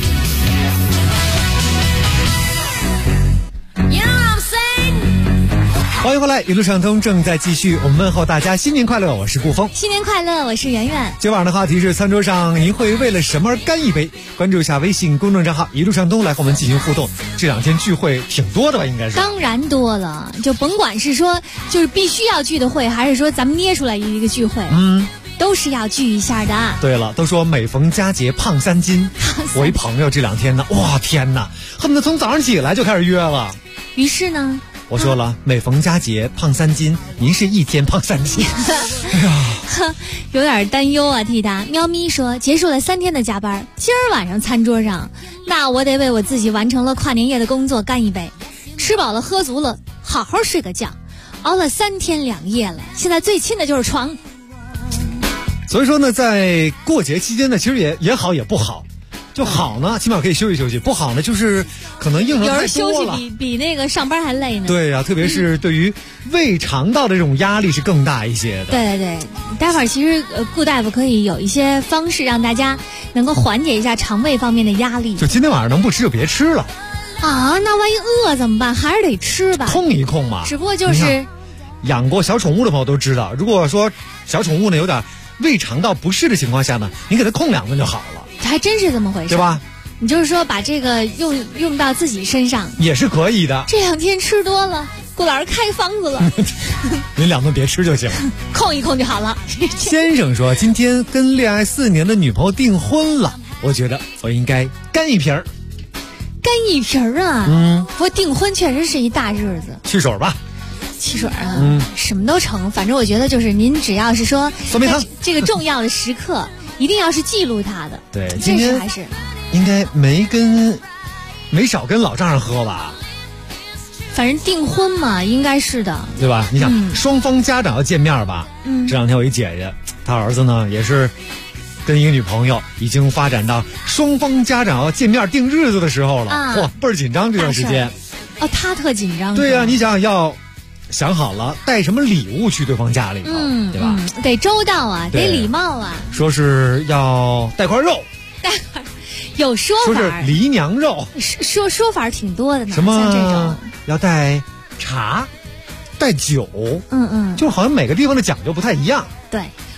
欢迎回来，一路畅通正在继续，我们问候大家新年快乐，我是顾峰。 新年快乐，我是圆圆。 今晚的话题是餐桌上您会为了什么而干一杯？关注一下微信公众账号一路畅通来和我们进行互动。这2天聚会挺多的吧？应该是当然多了，就甭管是说就是必须要聚的会，还是说咱们捏出来一个聚会，都是要聚一下的。 对了，都说每逢佳节胖3斤，我一朋友这2天呢，哇天哪，恨不得从早上起来就开始约了。 于是呢， 我说了，每逢佳节胖3斤，您是1天胖3斤。哎呀， 有点担忧啊，替他。喵咪说，结束了3天的加班，今儿晚上餐桌上，那我得为我自己完成了跨年夜的工作干一杯。吃饱了喝足了，好好睡个觉。熬了3天2夜了，现在最亲的就是床。 所以说呢，在过节期间呢，其实也好也不好。就好呢，起码可以休息休息；不好呢，就是可能应酬太多了。 有人休息比那个上班还累呢。 对呀，特别是对于胃肠道的这种压力是更大一些的。 对对对，待会儿其实顾大夫可以有一些方式让大家能够缓解一下肠胃方面的压力。 就今天晚上能不吃就别吃了。 啊，那万一饿怎么办？还是得吃吧。 控一控嘛。 只不过就是养过小宠物的朋友都知道，如果说小宠物呢有点胃肠道不适的情况下呢，你给它控2顿就好了。 还真是这么回事， 对吧？ 你就是说把这个用到自己身上也是可以的。 这2天吃多了，顾老师开方子了。 您2顿别吃就行， 控一控就好了。 先生说，今天跟恋爱4年的女朋友订婚了，我觉得我应该干一瓶儿。 干一瓶儿啊？不过订婚确实是一大日子。 汽水吧。 汽水啊，什么都成。反正我觉得就是您只要是说酸梅汤这个重要的时刻。一定要是记录他的， 对， 这是还是应该没少跟老丈人喝吧？ 反正订婚嘛，应该是的， 对吧？你想，双方家长要见面吧？这2天我一姐姐，她儿子呢也是跟一个女朋友已经发展到双方家长要见面定日子的时候了，嚯，倍儿紧张这段时间。 哦，他特紧张。 对呀，你想好了带什么礼物去对方家里头，对吧？ 得周到啊，得礼貌啊。 说是要带块肉， 有说法， 说是梨娘肉， 说法挺多的呢。 什么像这种要带茶，带酒，就好像每个地方的讲究不太一样。 对，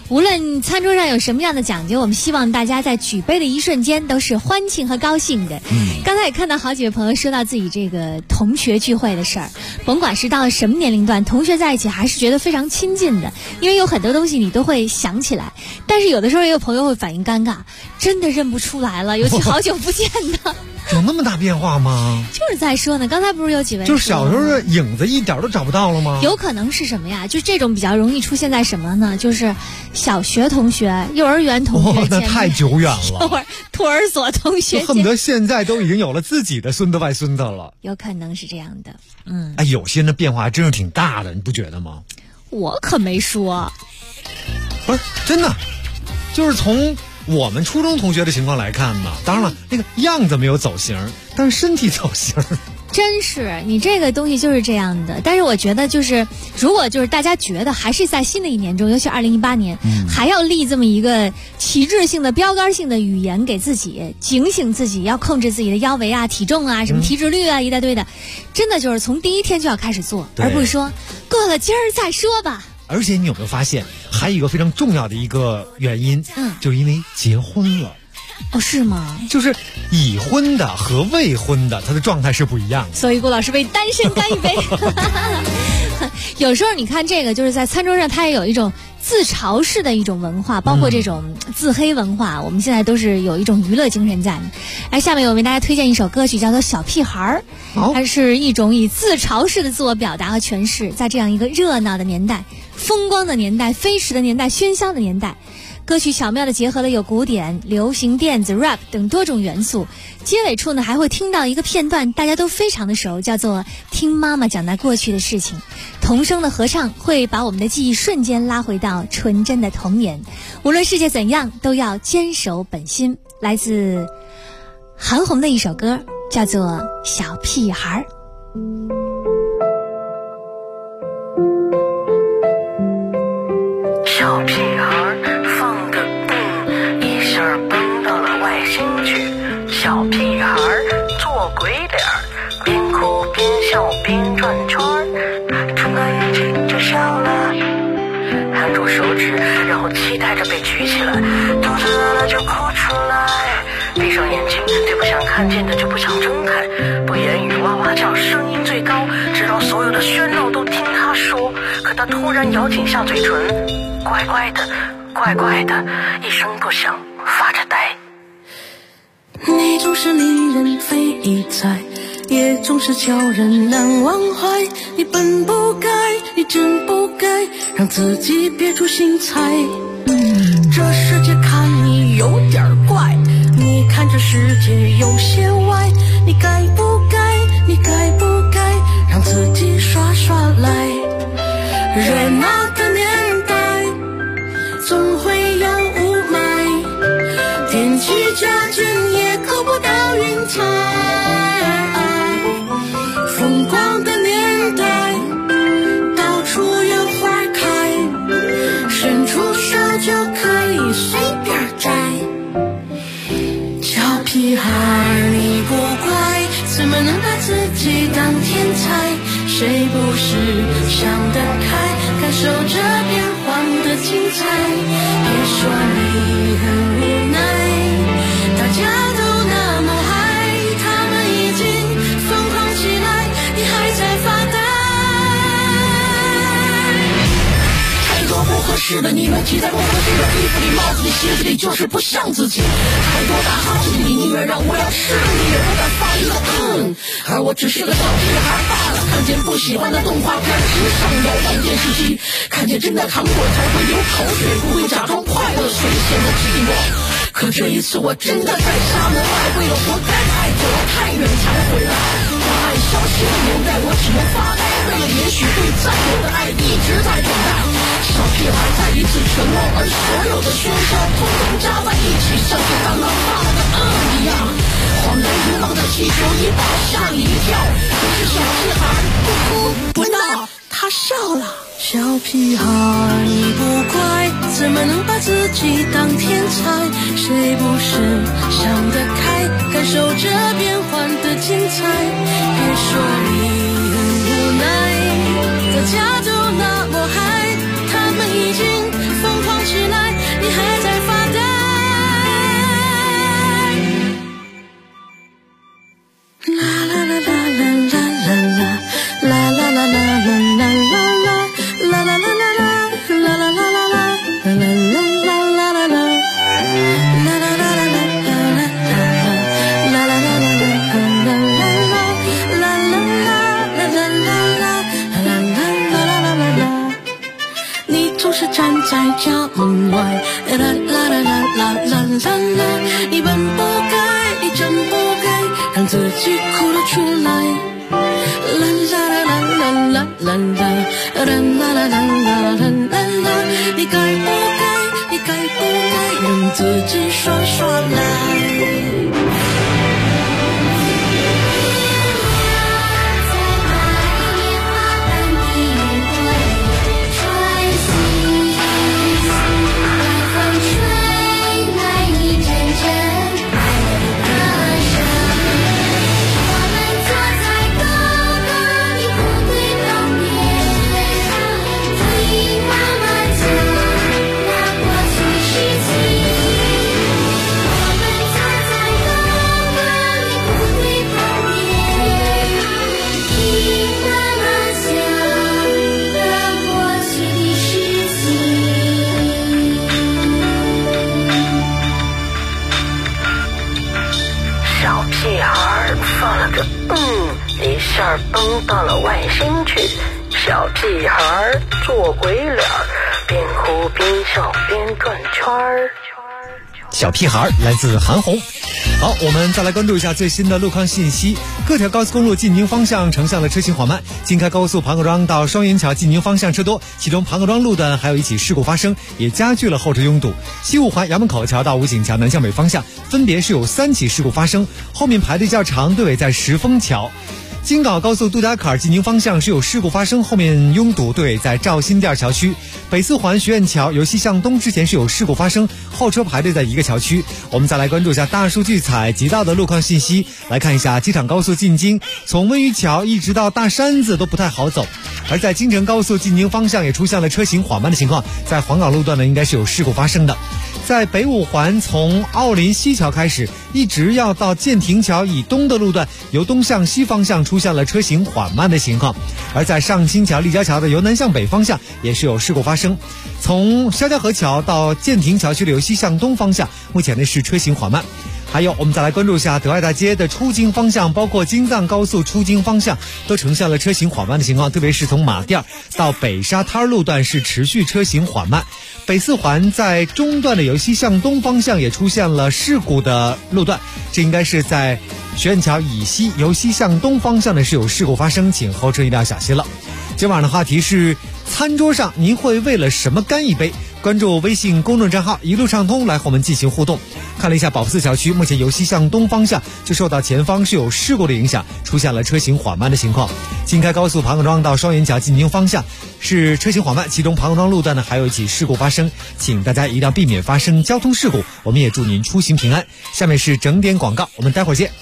无论餐桌上有什么样的讲究，我们希望大家在举杯的一瞬间都是欢庆和高兴的。刚才也看到好几位朋友说到自己这个同学聚会的事儿，甭管是到了什么年龄段，同学在一起还是觉得非常亲近的，因为有很多东西你都会想起来。但是有的时候也有朋友会反应尴尬，真的认不出来了，尤其好久不见的。 有那么大变化吗？ 就是在说呢，刚才不是有几位就是小时候的影子一点都找不到了吗？ 有可能是什么呀？就这种比较容易出现在什么呢？就是小学同学、幼儿园同学那太久远了。 托儿所同学， 恨不得现在都已经有了自己的孙子外孙子了。 有可能是这样的， 哎，有些那变化还真是挺大的，你不觉得吗？ 我可没说， 不是真的，就是从我们初中同学的情况来看呢，当然了，那个样子没有走形，但是身体走形。 真是你这个东西就是这样的。但是我觉得就是如果就是大家觉得还是在新的一年中，尤其2018年，还要立这么一个旗帜性的标杆性的语言给自己，警醒自己要控制自己的腰围啊、体重啊、什么体脂率啊，一大堆的，真的就是从第一天就要开始做，而不是说过了今儿再说吧。 而且你有没有发现还有一个非常重要的一个原因，就因为结婚了。 哦，是吗？ 就是已婚的和未婚的他的状态是不一样的， 所以顾老师为单身干一杯。有时候你看这个就是在餐桌上它也有一种自嘲式的一种文化，包括这种自黑文化，我们现在都是有一种娱乐精神在。哎，下面我为大家推荐一首歌曲叫做《小屁孩》，它是一种以自嘲式的自我表达和诠释，在这样一个热闹的年代、风光的年代、飞驰的年代、喧嚣的年代，歌曲巧妙地结合了有古典、流行、电子、rap 等多种元素。结尾处呢还会听到一个片段，大家都非常的熟，叫做听妈妈讲那过去的事情。童声的合唱会把我们的记忆瞬间拉回到纯真的童年。无论世界怎样，都要坚守本心。来自韩红的一首歌，叫做《小屁孩》。 小屁孩放个病，一下蹦到了外星去。小屁孩做鬼脸，边哭边笑边转圈，睁开眼睛就笑了，含住手指，然后期待着被举起来，肚子饿了就哭出来，闭上眼睛，对不想看见的就不想睁开，不言语哇哇叫，声音最高，直到所有的喧闹都听他说。可他突然咬紧下嘴唇，乖乖的，乖乖的，一声不响，发着呆。你总是令人非议猜，也总是叫人难忘怀。你本不该，你真不该让自己憋住心裁。这世界看你有点怪，你看这世界有些歪。你该不该，你该不该让自己耍耍赖？热闹的年代总会有雾霾，踮起脚尖也够不到云彩。风光的年代到处有花开，伸出手就可以随便摘。小屁孩你不乖，怎么能把自己当天才？谁不是想得开，感受这变幻的精彩？别说你很无奈，大家都那么嗨，他们已经疯狂起来，你还在发呆。太多不合适的，你们挤在不合适的衣服里、帽子里、鞋子里，就是不像自己。太多大哈欠，你宁愿让我要吃你，也不敢放一个而我只是个小屁孩罢了。看见不喜欢的动画片，只想摇晃电视机；看见真的糖果才会流口水，不会假装快乐，所以显得寂寞。可这一次我真的在厦门外，为了活该太走了太远才回来。我爱消息的年代，我只能发呆，为了也许会占有的爱一直在等待。小屁孩再一次沉默，而所有的喧嚣统统加在一起，像是刚刚发了个一样。恍然遗忘的气球一爆，吓你一跳。可是小屁孩不哭不闹，他笑了。小屁孩你不乖，怎么能把自己当天才？谁不是想得开，感受这变幻的精彩？别说你很无奈，大家都那么嗨，他们已经疯狂起来。 在家门外，啦啦啦啦啦啦啦啦，你奔不开，你睁不开，让自己哭了出来，啦啦啦啦啦啦啦啦啦啦啦啦啦啦，你该不该，你该不该让自己说说来。 一下蹦到了外星去，小屁孩做鬼脸，边哭边笑边转圈儿。 小屁孩来自韩红。好，我们再来关注一下最新的路况信息。各条高速公路进宁方向呈现了车行缓慢，京开高速庞各庄到双元桥进宁方向车多，其中庞各庄路段还有一起事故发生，也加剧了后车拥堵。西五环衙门口桥到武警桥南向北方向分别是有3起事故发生，后面排队较长，队尾在石峰桥。京港高速杜家坎进宁方向是有事故发生，后面拥堵，队尾在赵新店桥区。北四环学院桥由西向东之前是有事故发生，后车排队在一个桥区。我们再来关注一下大数据采集到的路况信息，来看一下机场高速进京，从温榆桥一直到大山子都不太好走，而在京承高速进宁方向也出现了车行缓慢的情况，在黄岗路段呢应该是有事故发生的。在北五环从奥林西桥开始，一直要到建亭桥以东的路段，由东向西方向出现了车行缓慢的情况。而在上清桥立交桥的由南向北方向也是有事故发生，从肖家河桥到建亭桥区的由西向东方向，目前呢是车行缓慢。还有我们再来关注一下德爱大街的出京方向，包括京藏高速出京方向都呈现了车行缓慢的情况，特别是从马甸到北沙滩路段是持续车行缓慢。北四环在中段的由西向东方向也出现了事故的路段，这应该是在学院桥以西由西向东方向呢是有事故发生，请后车一定要小心了。今晚的话题是餐桌上您会为了什么干一杯？关注微信公众账号一路畅通来和我们进行互动。看了一下宝福寺桥区，目前由西向东方向就受到前方是有事故的影响，出现了车行缓慢的情况。京开高速庞各庄到双元桥进京方向是车行缓慢，其中庞各庄路段呢还有一起事故发生，请大家一定要避免发生交通事故，我们也祝您出行平安。下面是整点广告，我们待会儿见。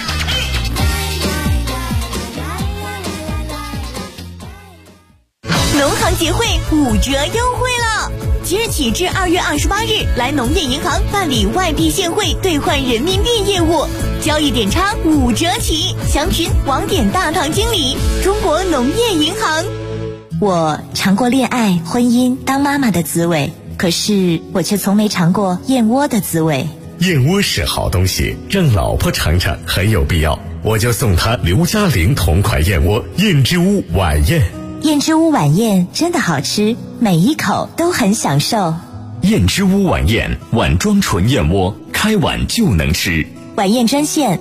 农行节会5折优惠了！即日起至2月28日，来农业银行办理外币现汇兑换人民币业务，交易点差5折起。详询网点大堂经理。中国农业银行。 我尝过恋爱、婚姻、当妈妈的滋味，可是我却从没尝过燕窝的滋味。 燕窝是好东西，让老婆尝尝很有必要，我就送她刘嘉玲同款燕窝燕之屋晚宴。 燕之屋晚宴真的好吃，每一口都很享受。 燕之屋晚宴，碗装纯燕窝，开碗就能吃。 晚宴专线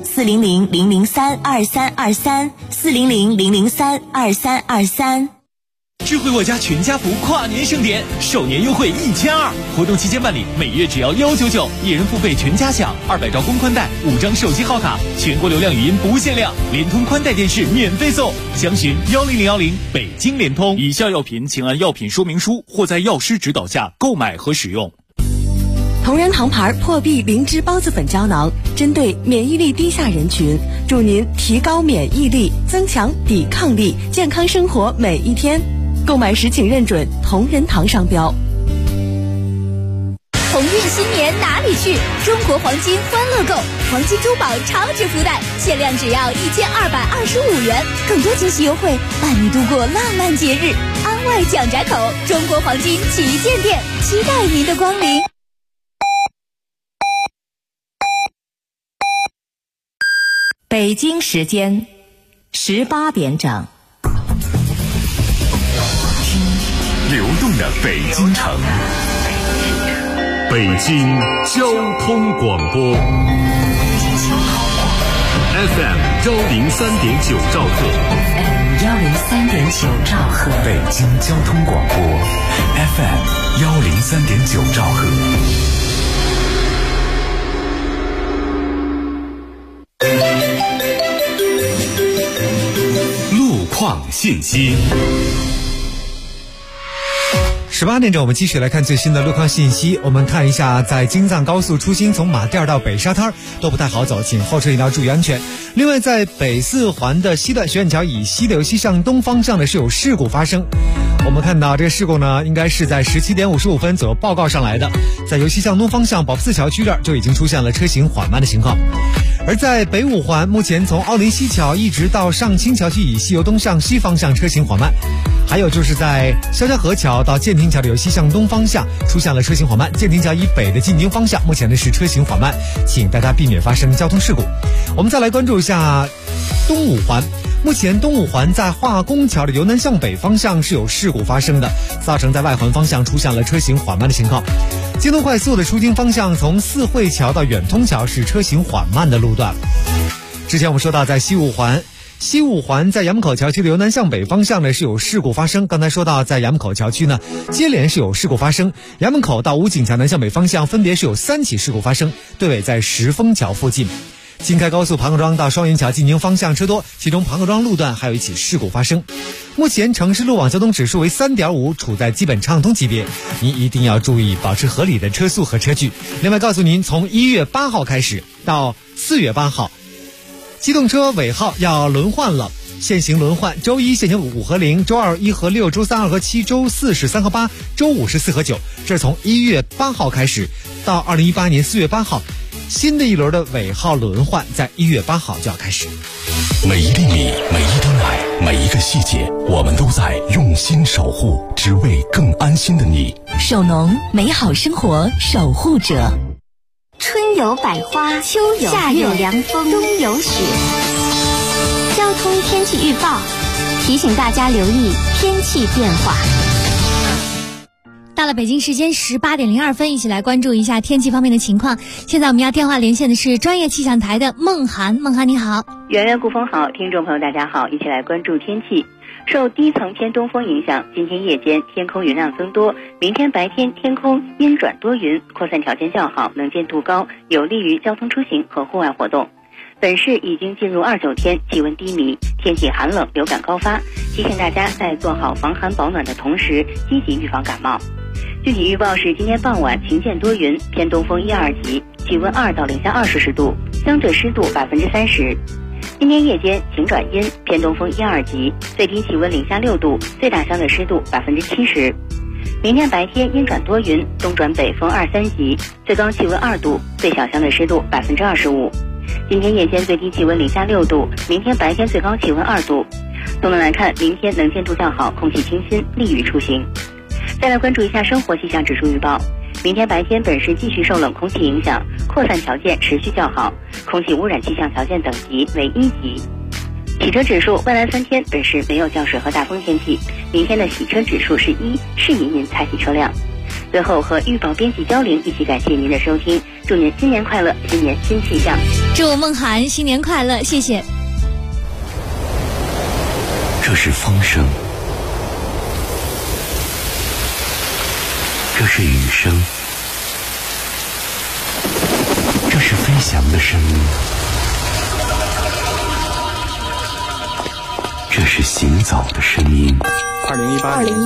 400-003-2323，400-003-2323。 智慧我家全家福跨年盛典，首年优惠1200，活动期间办理，每月只要199，一人付费全家享，200兆公宽带，5张手机号卡，全国流量语音不限量，联通宽带电视免费送。详询10010北京联通。以下药品请按药品说明书或在药师指导下购买和使用。 同仁堂牌破壁灵芝孢子粉胶囊，针对免疫力低下人群，祝您提高免疫力，增强抵抗力，健康生活每一天。购买时请认准同仁堂商标。 鸿运新年哪里去？中国黄金欢乐购，黄金珠宝超值福袋，限量只要1225元，更多惊喜优惠，伴你度过浪漫节日。安外蒋宅口中国黄金旗舰店，期待您的光临。 北京时间18点整。 流动的的北京城，北京交通广播 FM 103.9兆赫 103.9兆赫， 北京交通广播 FM 103.9兆赫。路况信息。 18点整，我们继续来看最新的路况信息。我们看一下，在京藏高速出京从马甸到北沙滩都不太好走，请后车一定要注意安全。另外，在北四环的西段学院桥以西的由西向东方向呢是有事故发生。我们看到这个事故呢，应该是在17点55分左右报告上来的，在由西向东方向保福寺桥区这儿就已经出现了车行缓慢的情况。而在北五环，目前从奥林西桥一直到上清桥区以西由东向西方向车行缓慢。还有就是在肖家河桥到建亭桥的由西向东方向出现了车行缓慢，建亭桥以北的进京方向目前呢是车行缓慢，请大家避免发生交通事故。我们再来关注一下东五环，目前东五环在化工桥的由南向北方向是有事故发生的，造成在外环方向出现了车行缓慢的情况。京东快速的出京方向从四惠桥到远通桥是车行缓慢的路段。之前我们说到在西五环在衙门口桥区的由南向北方向呢是有事故发生，刚才说到在衙门口桥区呢接连是有事故发生，衙门口到武警桥南向北方向分别是有3起事故发生，队尾在石峰桥附近。京开高速庞各庄到双云桥进京方向车多，其中庞各庄路段还有1起事故发生。目前城市路网交通指数为 3.5， 处在基本畅通级别，您一定要注意保持合理的车速和车距。另外告诉您，从1月8号开始到4月8号机动车尾号要轮换了，限行轮换，周一限行5和0，周二1和6，周三2和7，周四是3和8，周五是4和9。这是从1月8号开始到2018年4月8号，新的一轮的尾号轮换在1月8号就要开始。 每一粒米，每一吨奶，每一个细节，我们都在用心守护，只为更安心的你。 首农，美好生活守护者。 春有百花，秋有夏有凉风，冬有雪。交通天气预报提醒大家留意天气变化。 到了北京时间18点02分，一起来关注一下天气方面的情况。现在我们要电话连线的是专业气象台的孟涵。孟涵你好。 圆圆顾风好，听众朋友大家好，一起来关注天气。受低层偏东风影响，今天夜间天空云量增多，明天白天天空阴转多云，扩散条件较好，能见度高，有利于交通出行和户外活动。本市已经进入29天，气温低迷，天气寒冷，流感高发，提醒大家在做好防寒保暖的同时，积极预防感冒。具体预报是今天傍晚晴见多云，偏东风1、2级，气温2到零下20摄氏度，相对湿度30%。今天夜间晴转阴，偏东风1、2级，最低气温零下6度，最大相对湿度70%。明天白天阴转多云，东转北风2、3级，最高气温2度，最小相对湿度25%。今天夜间最低气温零下6度，明天白天最高气温2度。总的来看，明天能见度较好，空气清新，利于出行。再来关注一下生活气象指数预报。明天白天本市继续受冷空气影响，扩散条件持续较好，空气污染气象条件等级为1级。洗车指数未来3天本市没有降水和大风天气，明天的洗车指数是1，适宜您擦洗车辆。最后和预报编辑焦玲一起感谢您的收听，祝您新年快乐，新年新气象。 祝孟涵新年快乐，谢谢。 这是风声，这是雨声，这是飞翔的声音，这是行走的声音。 2018年，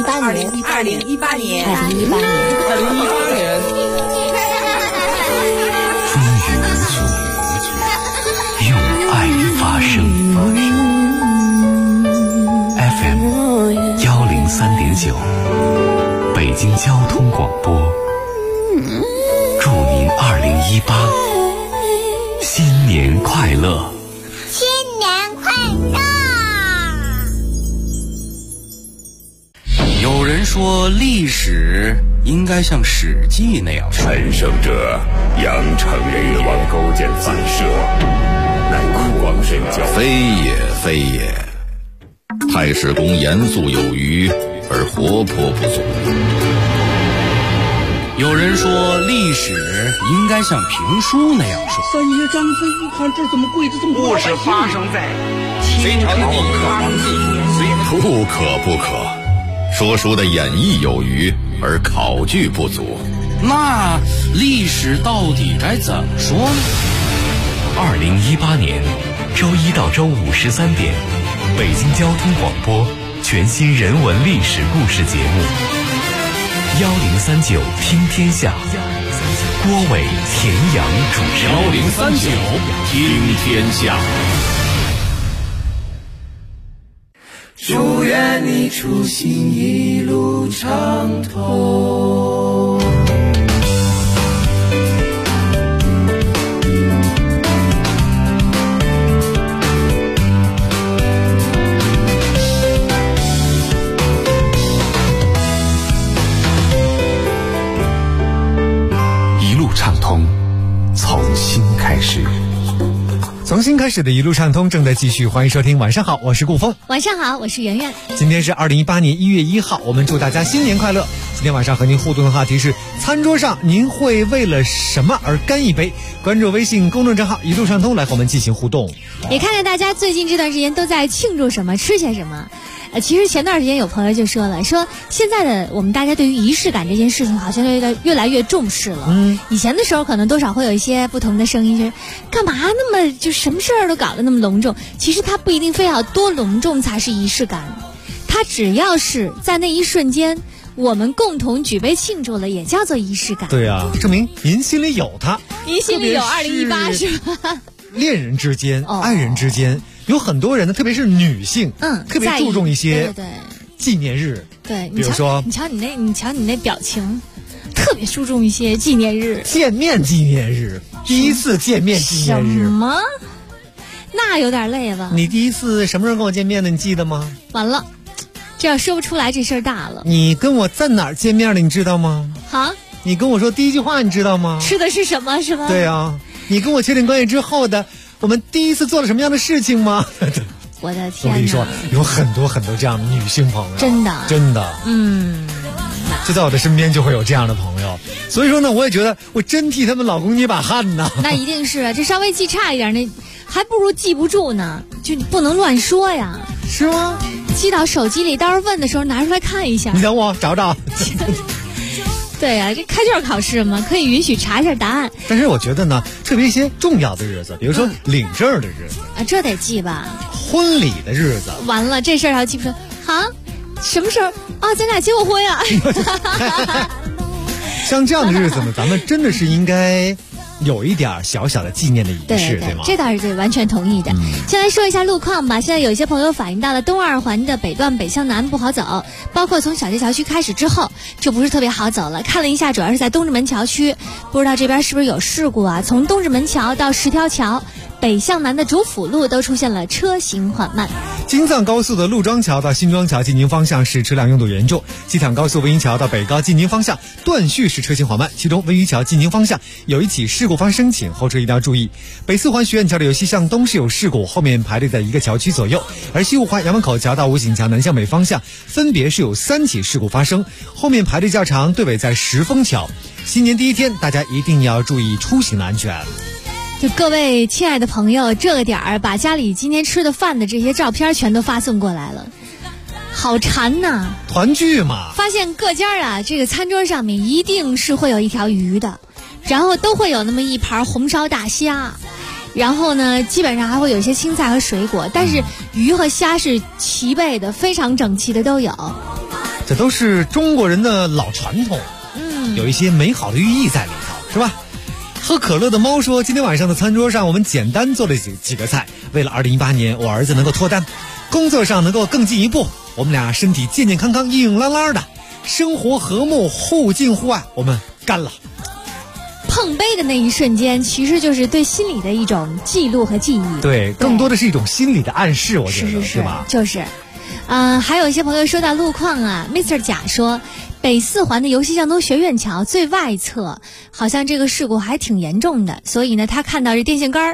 风雨无阻，用爱发声。FM 103.9，北京交通广播，祝您2018新年快乐！ 新年快乐！ 有人说历史应该像《史记》那样， 陈胜者扬长日往勾践反射，乃酷王神教。 非也，非也。太史公严肃有余， 而活泼不足。有人说历史应该像评书那样说。 三爷张飞一看这怎么跪着这么多？ 故事发生在隋朝的康熙年。 不可，说书的演绎有余，而考据不足。 那历史到底该怎么说呢 ？2018年周一到周五13点，北京交通广播全新人文历史故事节目1039听天下，郭伟、田阳主持。 1039听天下。 祝愿你出行一路畅通。 从新开始， 从新开始的一路畅通正在继续，欢迎收听。晚上好，我是顾峰。 晚上好，我是圆圆。 今天是2018年1月1号，我们祝大家新年快乐。今天晚上和您互动的话题是：餐桌上您会为了什么而干一杯？关注微信公众账号一路畅通来和我们进行互动。 也看看大家最近这段时间都在庆祝什么，吃些什么。其实前段时间有朋友就说了，说现在的我们大家对于仪式感这件事情好像越来越重视了。以前的时候可能多少会有一些不同的声音，就是干嘛那么就什么事儿都搞得那么隆重。其实它不一定非要多隆重才是仪式感，它只要是在那一瞬间我们共同举杯庆祝了，也叫做仪式感。 对啊，证明您心里有它， 您心里有2018是吧？ 恋人之间、爱人之间。有很多人呢，特别是女性，特别注重一些纪念日。 对， 比如说， 你瞧你那表情，特别注重一些纪念日。 见面纪念日，第一次见面纪念日。 什么？那有点累了。 你第一次什么时候跟我见面的？你记得吗？ 完了，这要说不出来，这事儿大了。 你跟我在哪儿见面的？你知道吗？ 好， 你跟我说第一句话，你知道吗？ 吃的是什么？是吧？ 对啊，你跟我确定关系之后的。我们第一次做了什么样的事情吗？ 我的天哪！ 我跟你说，有很多这样的女性朋友， 真的， 就在我的身边就会有这样的朋友。所以说呢，我也觉得我真替他们老公捏把汗呢。 那一定是啊，这稍微记差一点，那还不如记不住呢，就你不能乱说呀， 是吗？ 记到手机里，到时候问的时候拿出来看一下。 你等我找找。 对啊，这开卷考试嘛，可以允许查一下答案。 但是我觉得呢，特别一些重要的日子，比如说领证的日子啊，这得记吧。 婚礼的日子， 完了这事儿要记不住啊？什么时候啊？咱俩结过婚呀？ 像这样的日子呢，咱们真的是应该有一点小小的纪念的仪式，对吗？ 这倒是对，完全同意的。先来说一下路况吧。现在有一些朋友反映到了东二环的北段北向南不好走，包括从小街桥区开始之后就不是特别好走了。看了一下，主要是在东直门桥区，不知道这边是不是有事故啊？从东直门桥到十条桥，北向南的主辅路都出现了车行缓慢。 京藏高速的陆庄桥到新庄桥进宁方向是车辆拥堵严重，西坦高速魏营桥到北高进宁方向断续是车行缓慢，其中魏榆桥进宁方向有一起事故发生，请后车一定要注意。北四环学院桥的有西向东是有事故，后面排列在一个桥区左右，而西五环杨门口桥到武警桥南向北方向分别是有3起事故发生，后面排列较长，队尾在石峰桥。新年第一天，大家一定要注意出行的安全。 就各位亲爱的朋友，这个点儿把家里今天吃的饭的这些照片全都发送过来了，好馋呐！ 团聚嘛， 发现各家啊，这个餐桌上面一定是会有一条鱼的，然后都会有那么一盘红烧大虾，然后呢，基本上还会有一些青菜和水果，但是鱼和虾是齐备的，非常整齐的都有。 这都是中国人的老传统，有一些美好的寓意在里头，是吧？喝可乐的猫说，今天晚上的餐桌上我们简单做了几个菜，为了2018年我儿子能够脱单，工作上能够更进一步，我们俩身体健健康康硬硬朗朗的，生活和睦互敬互爱，我们干了。 碰杯的那一瞬间其实就是对心理的一种记录和记忆， 对，更多的是一种心理的暗示，我觉得是吧？ 就是还有一些朋友说到路况啊 Mr. 甲说，北四环的由西向东学院桥最外侧好像这个事故还挺严重的，所以呢他看到这电线杆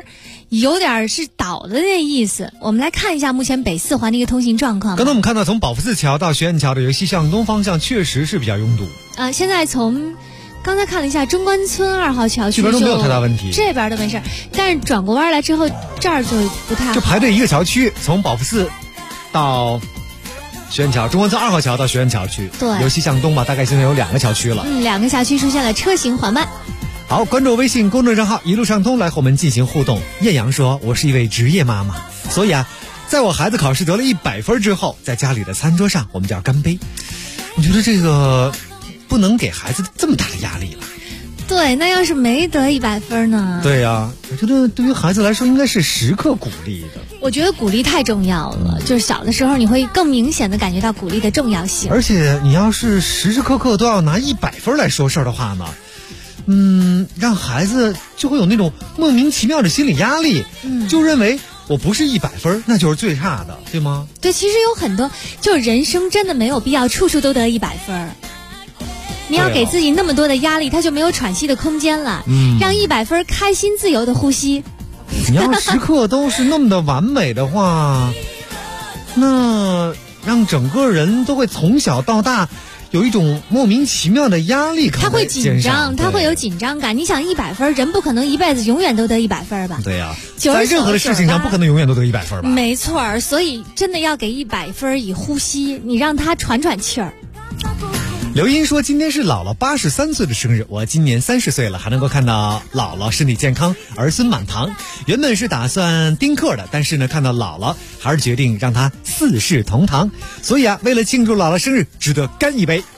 有点是倒的那意思。我们来看一下目前北四环的一个通行状况。 刚才我们看到从保福寺桥到学院桥的由西向东方向确实是比较拥堵。 现在从刚才看了一下中关村2号桥区， 这边都没有太大问题， 这边都没事，但是转过弯来之后，这儿就不太好。 就排队一个桥区，从保福寺到学院桥，中关村2号桥到学院桥区， 对， 由西向东吧，大概现在有2个桥区了。 2个辖区出现了车行缓慢。 好，关注微信公众账号一路畅通来和我们进行互动。艳阳说，我是一位职业妈妈，所以在我孩子考试得了100分之后，在家里的餐桌上我们就要干杯。我觉得这个不能给孩子这么大的压力了。 对，那要是没得100分呢？ 对呀，我觉得对于孩子来说应该是时刻鼓励的。 我觉得鼓励太重要了，就是小的时候你会更明显的感觉到鼓励的重要性。 而且你要是时时刻刻都要拿100分来说事儿的话呢，让孩子就会有那种莫名其妙的心理压力，就认为我不是100分，那就是最差的，对吗？ 对，其实有很多，就是人生真的没有必要处处都得100分。你要给自己那么多的压力，他就没有喘息的空间了。让100分开心自由的呼吸。 你要时刻都是那么的完美的话，那让整个人都会从小到大有一种莫名其妙的压力， 他会紧张，他会有紧张感。你想100分，人不可能一辈子永远都得100分吧？ 对呀，在任何的事情上不可能永远都得100分吧？ 没错，所以真的要给100分以呼吸，你让他喘喘气儿。 刘英说，今天是姥姥83岁的生日，我今年30岁了，还能够看到姥姥身体健康，儿孙满堂。原本是打算丁克的，但是呢，看到姥姥还是决定让她4世同堂，所以为了庆祝姥姥生日，值得干一杯。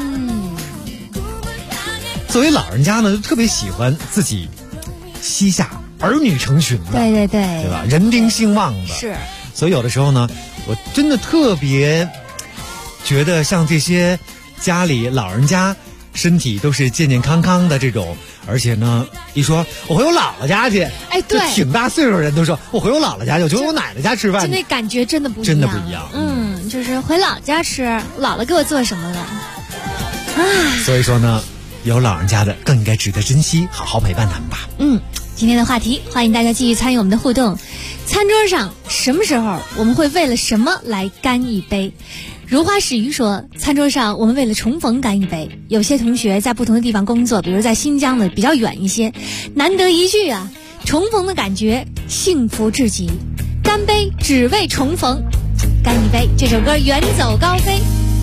作为老人家呢，就特别喜欢自己膝下儿女成群的，对吧？人丁兴旺的， 是。 所以有的时候呢，我真的特别觉得像这些家里老人家身体都是健健康康的这种，而且呢，一说我回我姥姥家去， 对， 就挺大岁数的人都说我回我姥姥家去，我就我奶奶家吃饭， 就那感觉真的不一样， 真的不一样。 就是回姥姥家吃，姥姥给我做什么了？ 所以说呢，有老人家的更应该值得珍惜，好好陪伴他们吧。 今天的话题，欢迎大家继续参与我们的互动。餐桌上什么时候我们会为了什么来干一杯？如花始鱼说，餐桌上我们为了重逢干一杯。有些同学在不同的地方工作，比如在新疆的比较远一些，难得一聚重逢的感觉幸福至极，干杯只为重逢，干一杯。这首歌远走高飞。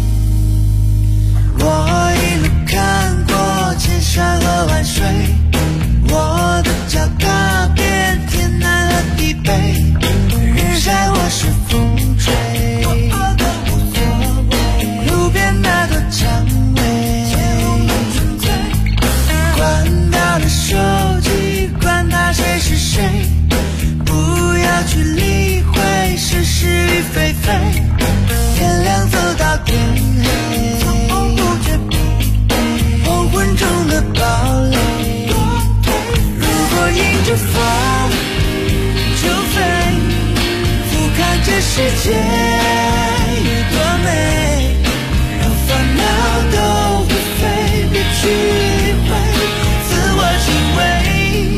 我一路看过千山和万水，我的脚踏遍天南和地北，日晒或是风吹，路边那朵蔷薇，管他的手机，管他谁是谁，不要去理会是是与非非，天亮走到天黑，黄昏中的堡垒，如果迎着风就飞，俯瞰这世界有多美，让烦恼都会飞，别去理会自我行为，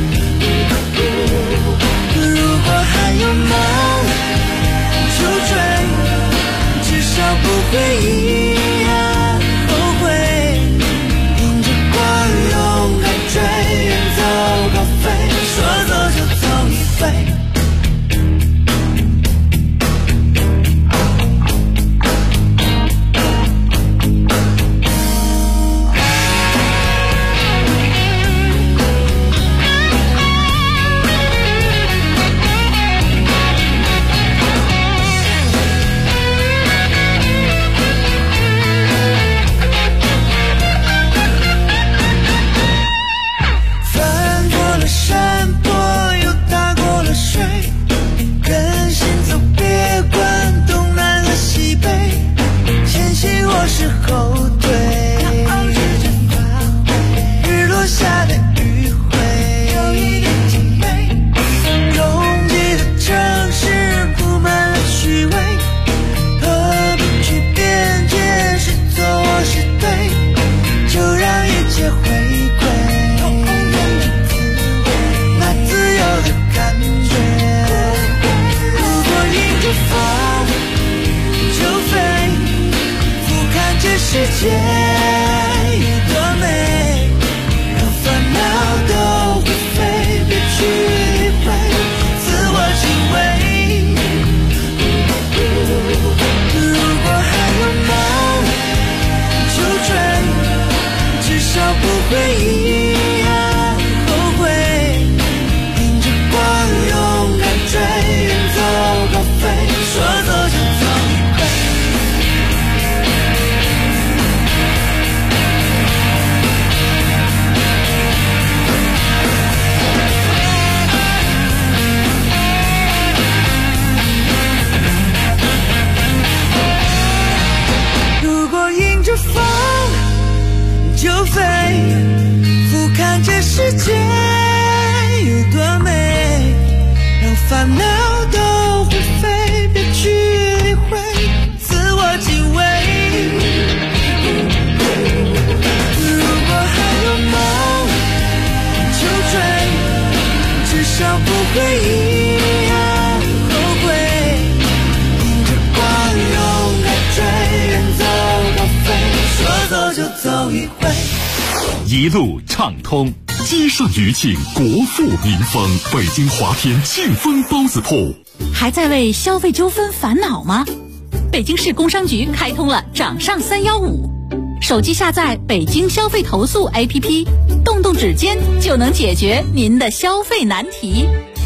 如果还有梦就追，至少不会遗憾后悔，迎着光勇敢追，远走高飞，说走就走一回。 烦恼都会飞，别去理会，自我敬畏。如果还有梦就追，至少不会一样后悔。迎着光勇敢追，远走高飞，说走就走一回。 一路畅通，积善余庆，国富民丰。北京华天庆丰包子铺， 还在为消费纠纷烦恼吗？北京市工商局开通了掌上315，手机下载北京消费投诉 APP， 动动指尖就能解决您的消费难题。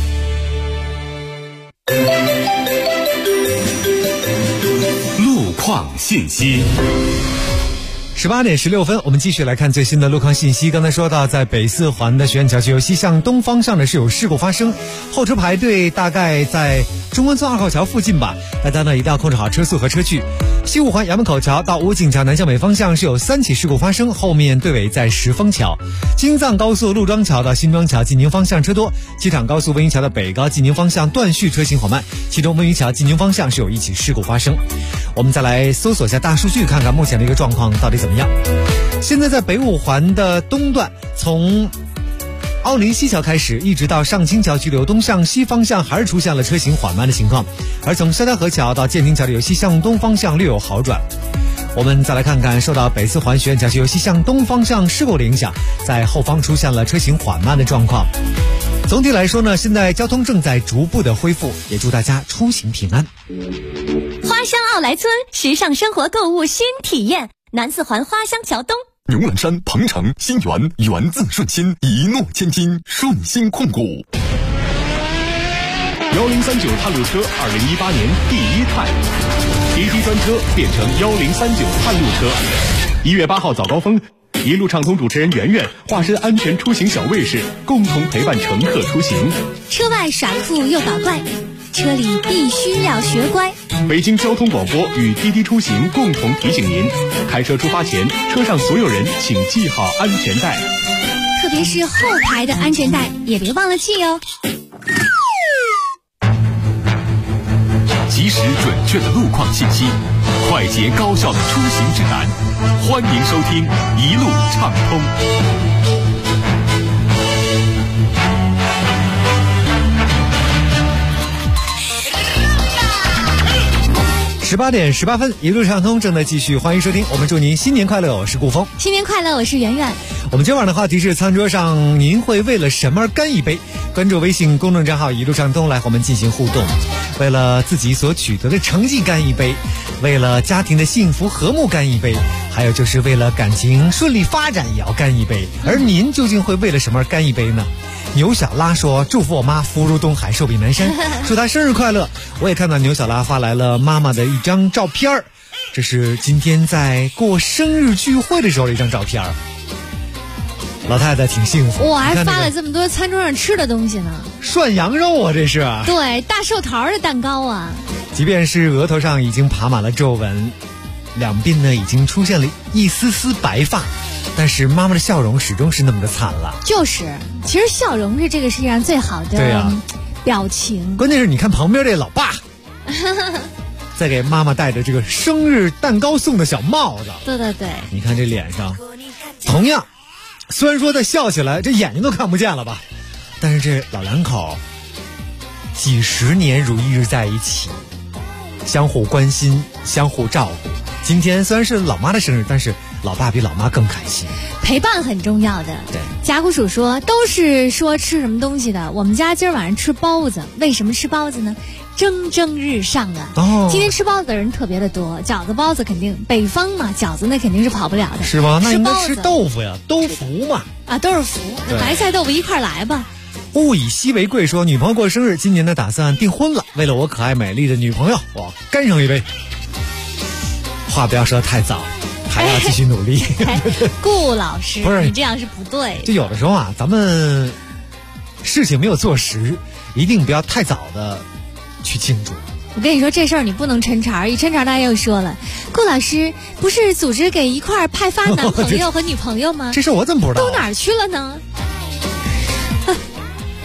路况信息。 18点16分，我们继续来看最新的路况信息。刚才说到，在北四环的学院桥西西向东方向呢是有事故发生，后车排队大概在中关村2号桥附近吧，大家呢一定要控制好车速和车距。西五环衙门口桥到武警桥南向北方向是有3起事故发生，后面队尾在石峰桥。京藏高速陆庄桥到新庄桥进宁方向车多，机场高速温榆桥的北高进宁方向断续车行缓慢，其中温榆桥进宁方向是有1起事故发生。我们再来搜索一下大数据，看看目前的一个状况到底怎么样。现在在北五环的东段，从奥林西桥开始一直到上清桥距流东向西方向还是出现了车行缓慢的情况，而从肖家河桥到建宁桥的由西向东方向略有好转。我们再来看看受到北四环学院桥由西向东方向事故的影响，在后方出现了车行缓慢的状况。总体来说呢，现在交通正在逐步的恢复，也祝大家出行平安。 花乡奥莱村时尚生活购物新体验，南四环花乡桥东。 牛栏山、鹏城、新源，源自顺心，一诺千金，顺心控股。1039探路车2018年第1探，滴滴专车变成1039探路车。1月8号早高峰，一路畅通主持人圆圆化身安全出行小卫士，共同陪伴乘客出行。 车外耍酷又搞怪，车里必须要学乖。 北京交通广播与滴滴出行共同提醒您：开车出发前，车上所有人请系好安全带， 特别是后排的安全带也别忘了系哦。 及时准确的路况信息，快捷高效的出行指南，欢迎收听一路畅通。 18点18分，一路畅通正在继续，欢迎收听。我们祝您新年快乐，我是顾峰。 新年快乐，我是圆圆。 我们今晚的话题是：餐桌上您会为了什么而干一杯？关注微信公众账号一路畅通来和我们进行互动。为了自己所取得的成绩干一杯，为了家庭的幸福和睦干一杯，还有就是为了感情顺利发展也要干一杯。而您究竟会为了什么而干一杯呢？牛小拉说：祝福我妈福如东海，寿比南山，祝她生日快乐。我也看到牛小拉发来了妈妈的一张照片，这是今天在过生日聚会的时候的一张照片。老太太挺幸福， 我还发了这么多餐桌上吃的东西呢。 涮羊肉啊，这是对，大寿桃的蛋糕啊。 即便是额头上已经爬满了皱纹，两鬓呢已经出现了一丝丝白发，但是妈妈的笑容始终是那么的灿烂。就是，其实笑容是这个世界上最好的表情。关键是你看旁边这老爸在给妈妈戴着这个生日蛋糕送的小帽子。对对对，你看这脸上，同样虽然说他笑起来这眼睛都看不见了吧，但是这老两口几十年如一日在一起，相互关心，相互照顾。今天虽然是老妈的生日，但是老爸比老妈更开心。陪伴很重要的。对，甲骨鼠说都是说吃什么东西的，我们家今儿晚上吃包子。为什么吃包子呢？蒸蒸日上啊！哦，今天吃包子的人特别的多，饺子包子肯定北方嘛，饺子那肯定是跑不了的。是吗？那应该吃豆腐呀，豆腐嘛。啊，都是福，那白菜豆腐一块来吧。物以稀为贵说，女朋友过生日，今年的打算订婚了。为了我可爱美丽的女朋友，我干上一杯。话不要说太早，还要继续努力。顾老师，不是你这样是不对。就有的时候啊，咱们事情没有做实，一定不要太早的去庆祝。我跟你说这事儿你不能抻茬，一抻茬大家又说了，顾老师不是组织给一块派发男朋友和女朋友吗？这事我怎么不知道？都哪儿去了呢？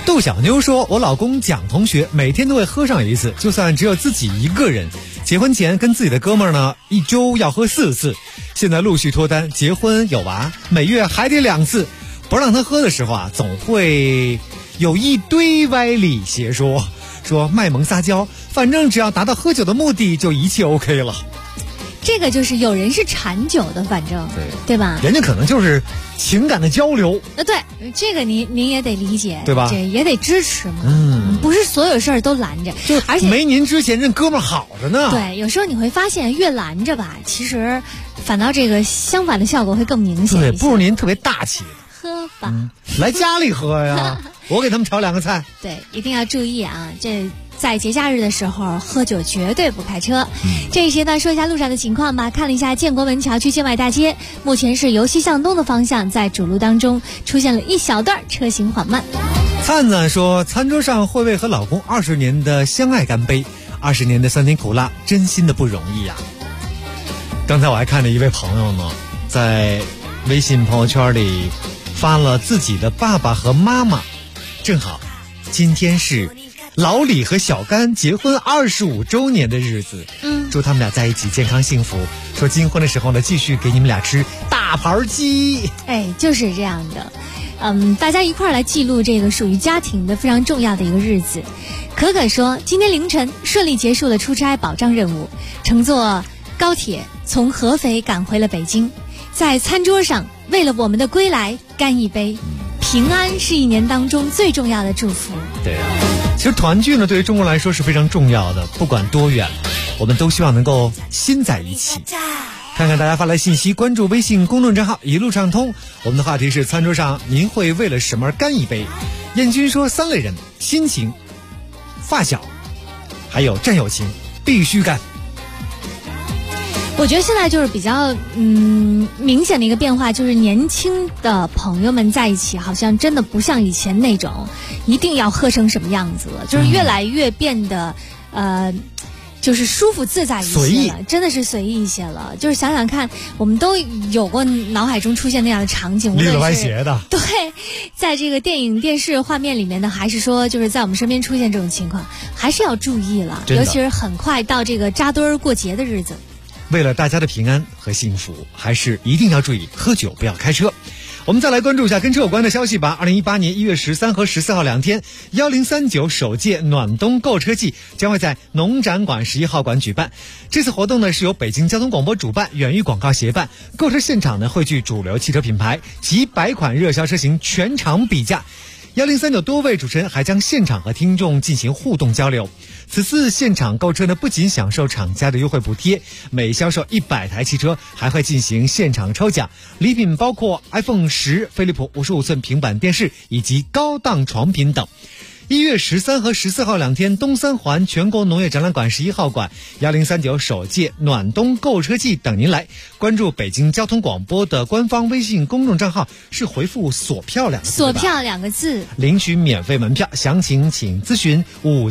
杜小妞说，我老公蒋同学每天都会喝上一次，就算只有自己一个人。结婚前跟自己的哥们儿呢，一周要喝4次，现在陆续脱单，结婚有娃，每月还得2次。不让他喝的时候啊，总会有一堆歪理邪说，说卖萌撒娇，反正只要达到喝酒的目的，就一切 OK 了。 这个就是有人是馋酒的，反正对吧？ 人家可能就是情感的交流。 对，这个您也得理解， 对吧？ 这也得支持嘛。不是所有事儿都拦着， 就而且没您之前这哥们儿好着呢。 对，有时候你会发现越拦着吧，其实反倒这个相反的效果会更明显一些。 对，不如您特别大气。 喝吧， 来家里喝呀，我给他们炒2个菜。 对，一定要注意啊，这在节假日的时候喝酒绝对不开车。这一时段说一下路上的情况吧。看了一下建国门桥区建外大街，目前是由西向东的方向，在主路当中出现了一小段车行缓慢。 灿灿说，餐桌上会为和老公20年的相爱干杯，20年的酸甜苦辣，真心的不容易呀。刚才我还看见一位朋友呢，在微信朋友圈里发了自己的爸爸和妈妈，正好今天是老李和小甘结婚25周年的日子，祝他们俩在一起健康幸福。说金婚的时候呢，继续给你们俩吃大盘鸡。 哎，就是这样的。大家一块儿来记录这个属于家庭的非常重要的一个日子。可可说，今天凌晨顺利结束了出差保障任务，乘坐高铁从合肥赶回了北京，在餐桌上为了我们的归来干一杯。平安是1年当中最重要的祝福。 对啊，其实团聚呢，对于中国来说是非常重要的，不管多远，我们都希望能够心在一起。看看大家发来信息，关注微信公众账号一路畅通。我们的话题是餐桌上您会为了什么而干一杯？燕军说3类人：亲情、发小，还有战友情，必须干。 我觉得现在就是比较明显的一个变化，就是年轻的朋友们在一起，好像真的不像以前那种一定要喝成什么样子了，就是越来越变得就是舒服自在一些了，真的是随意一些了。就是想想看，我们都有过脑海中出现那样的场景， 绿了歪斜的。 对，在这个电影、电视画面里面呢，还是说就是在我们身边出现这种情况，还是要注意了。尤其是很快到这个扎堆儿过节的日子， 为了大家的平安和幸福，还是一定要注意喝酒，不要开车。我们再来关注一下跟车有关的消息吧。2018年1月13和14号2天，1039首届暖冬购车季将会在农展馆11号馆举办。这次活动呢是由北京交通广播主办，远域广告协办。购车现场呢汇聚主流汽车品牌，几百款热销车型全场比价。1039多位主持人还将现场和听众进行互动交流。此次现场购车呢，不仅享受厂家的优惠补贴，每销售100台汽车还会进行现场抽奖，礼品包括 iPhone 10、飞利浦55寸平板电视以及高档床品等。1月13和14号2天，东三环全国农业展览馆11号馆1039首届暖冬购车季等您来。关注北京交通广播的官方微信公众账号，是回复锁票2个字， 锁票2个字， 领取免费门票。详情请咨询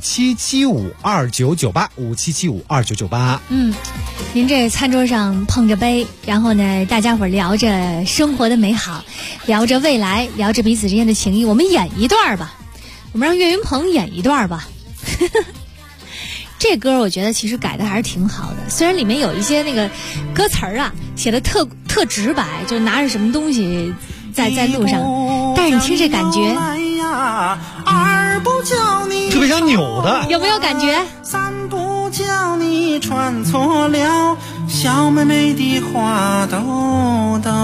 5775299857752998。 您这餐桌上碰着杯，然后呢大家伙聊着生活的美好，聊着未来，聊着彼此之间的情谊，我们演一段吧，我们让岳云鹏演一段吧。这歌我觉得其实改的还是挺好的，虽然里面有一些那个歌词儿啊写的特直白，就拿着什么东西在路上，但是你听这感觉特别像扭的， 有没有感觉？ 三不叫你穿错了小妹妹的花兜兜，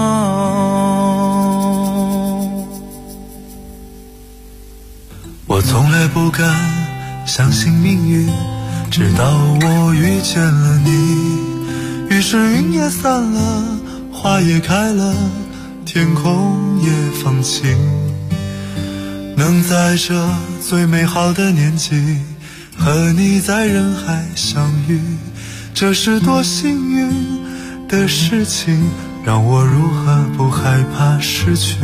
我从来不敢相信命运，直到我遇见了你。于是云也散了，花也开了，天空也放晴。能在这最美好的年纪和你在人海相遇，这是多幸运的事情，让我如何不害怕失去。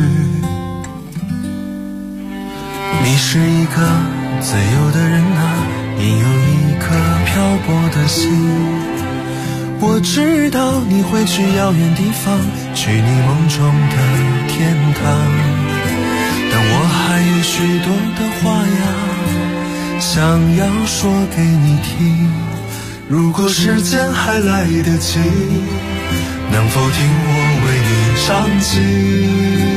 你是一个自由的人啊，你有一颗漂泊的心。我知道你会去遥远地方，去你梦中的天堂，但我还有许多的话呀，想要说给你听。如果时间还来得及，能否听我为你唱起？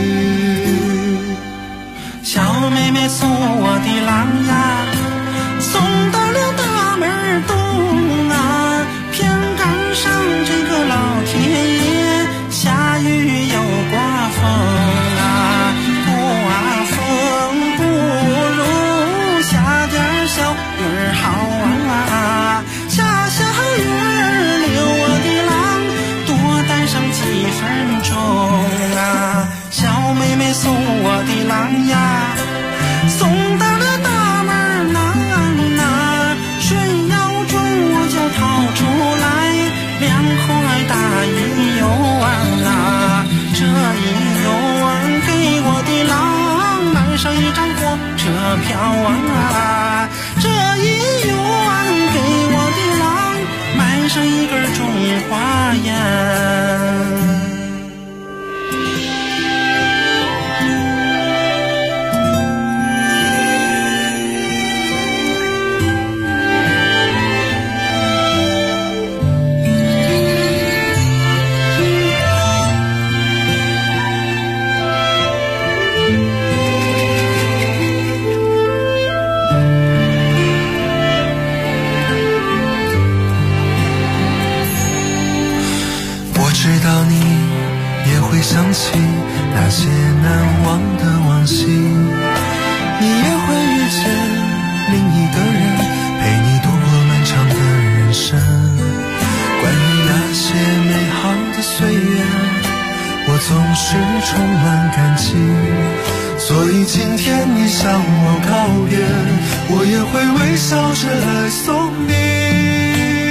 小妹妹送我的郎呀，送到了大门东啊，偏赶上这个老天爷下雨又刮风啊，刮风不如下点小雨儿好啊，下小雨儿留我的郎多待上几分钟啊，小妹妹送我的郎呀，送到了大门南水要中我就掏出来2块大一油啊，这一油给我的郎买上一张火车票啊，这一油给我的郎买上一根中华烟。知道你也会想起那些难忘的往昔，你也会遇见另一个人陪你度过漫长的人生。关于那些美好的岁月，我总是充满感激，所以今天你向我告别，我也会微笑着来送你。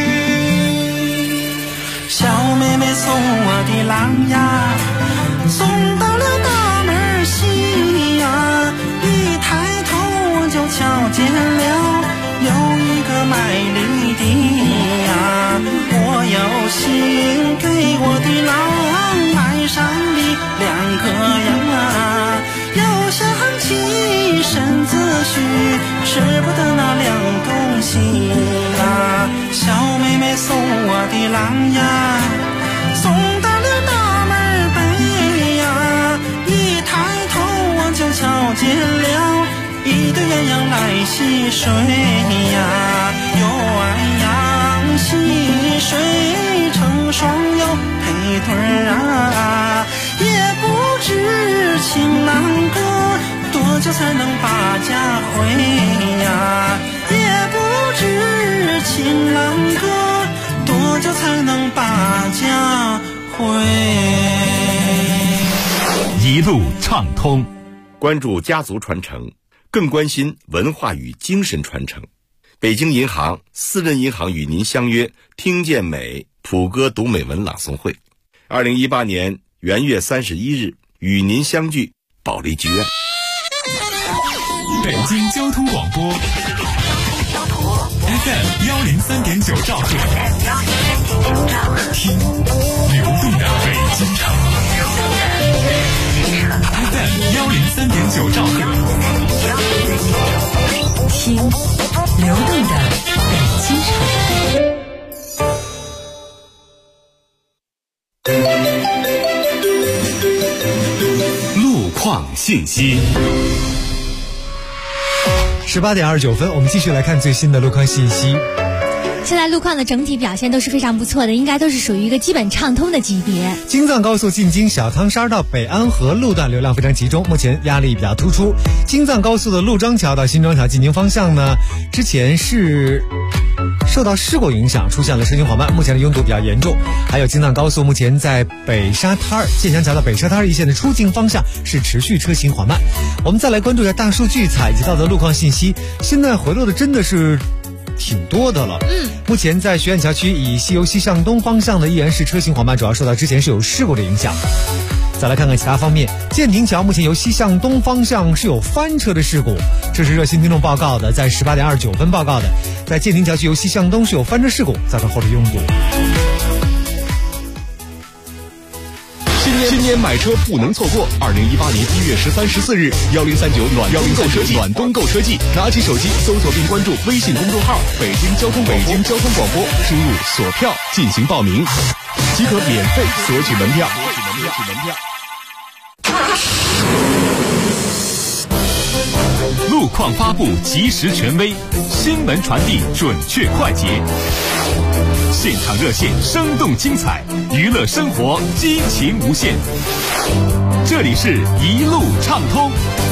小妹妹送我的郎呀，送到了大门西呀，一抬头我就瞧见了有一个卖梨的呀，我有心给我的郎买上梨2个呀，又想起身子虚吃不得那2东西呀，小妹妹送我的郎呀，送到了大门北呀，一抬头我就瞧见了一对鸳鸯来戏水呀，鸳鸯戏水成双又配对啊，也不知情郎哥多久才能把家回呀，也不知情郎哥多久才能把家回。 一路畅通， 关注家族传承，更关心文化与精神传承。北京银行私人银行与您相约听见美普歌读美文朗诵会，2018年元月31日与您相聚保利剧院。 北京交通广播 FM 103.9兆赫，听流动的北京城。FM 103.9兆赫， 听流动的北京城。 路况信息。 18点29分，我们继续来看最新的路况信息。 现在路况的整体表现都是非常不错的，应该都是属于一个基本畅通的级别。 京藏高速进京小汤山到北安河路段流量非常集中，目前压力比较突出。京藏高速的陆庄桥到新庄桥进京方向呢，之前是受到事故影响，出现了车行缓慢，目前的拥堵比较严重。还有京藏高速目前在北沙滩建祥桥到北沙滩一线的出境方向是持续车行缓慢。我们再来关注一下大数据采集到的路况信息，现在回落的真的是挺多的了。目前在学院桥区以西游西向东方向的依然是车行缓慢，主要受到之前是有事故的影响。再来看看其他方面，建亭桥目前由西向东方向是有翻车的事故，这是热心听众报告的，在18点29分报告的，在建亭桥区由西向东是有翻车事故，造成后续拥堵。 现新年买车不能错过！2018年1月13、14日，1039暖冬购车季，拿起手机搜索并关注微信公众号“北京交通广播”，输入锁票进行报名，即可免费索取门票。 路况发布及时权威，新闻传递准确快捷，现场热线生动精彩，娱乐生活激情无限。这里是一路畅通。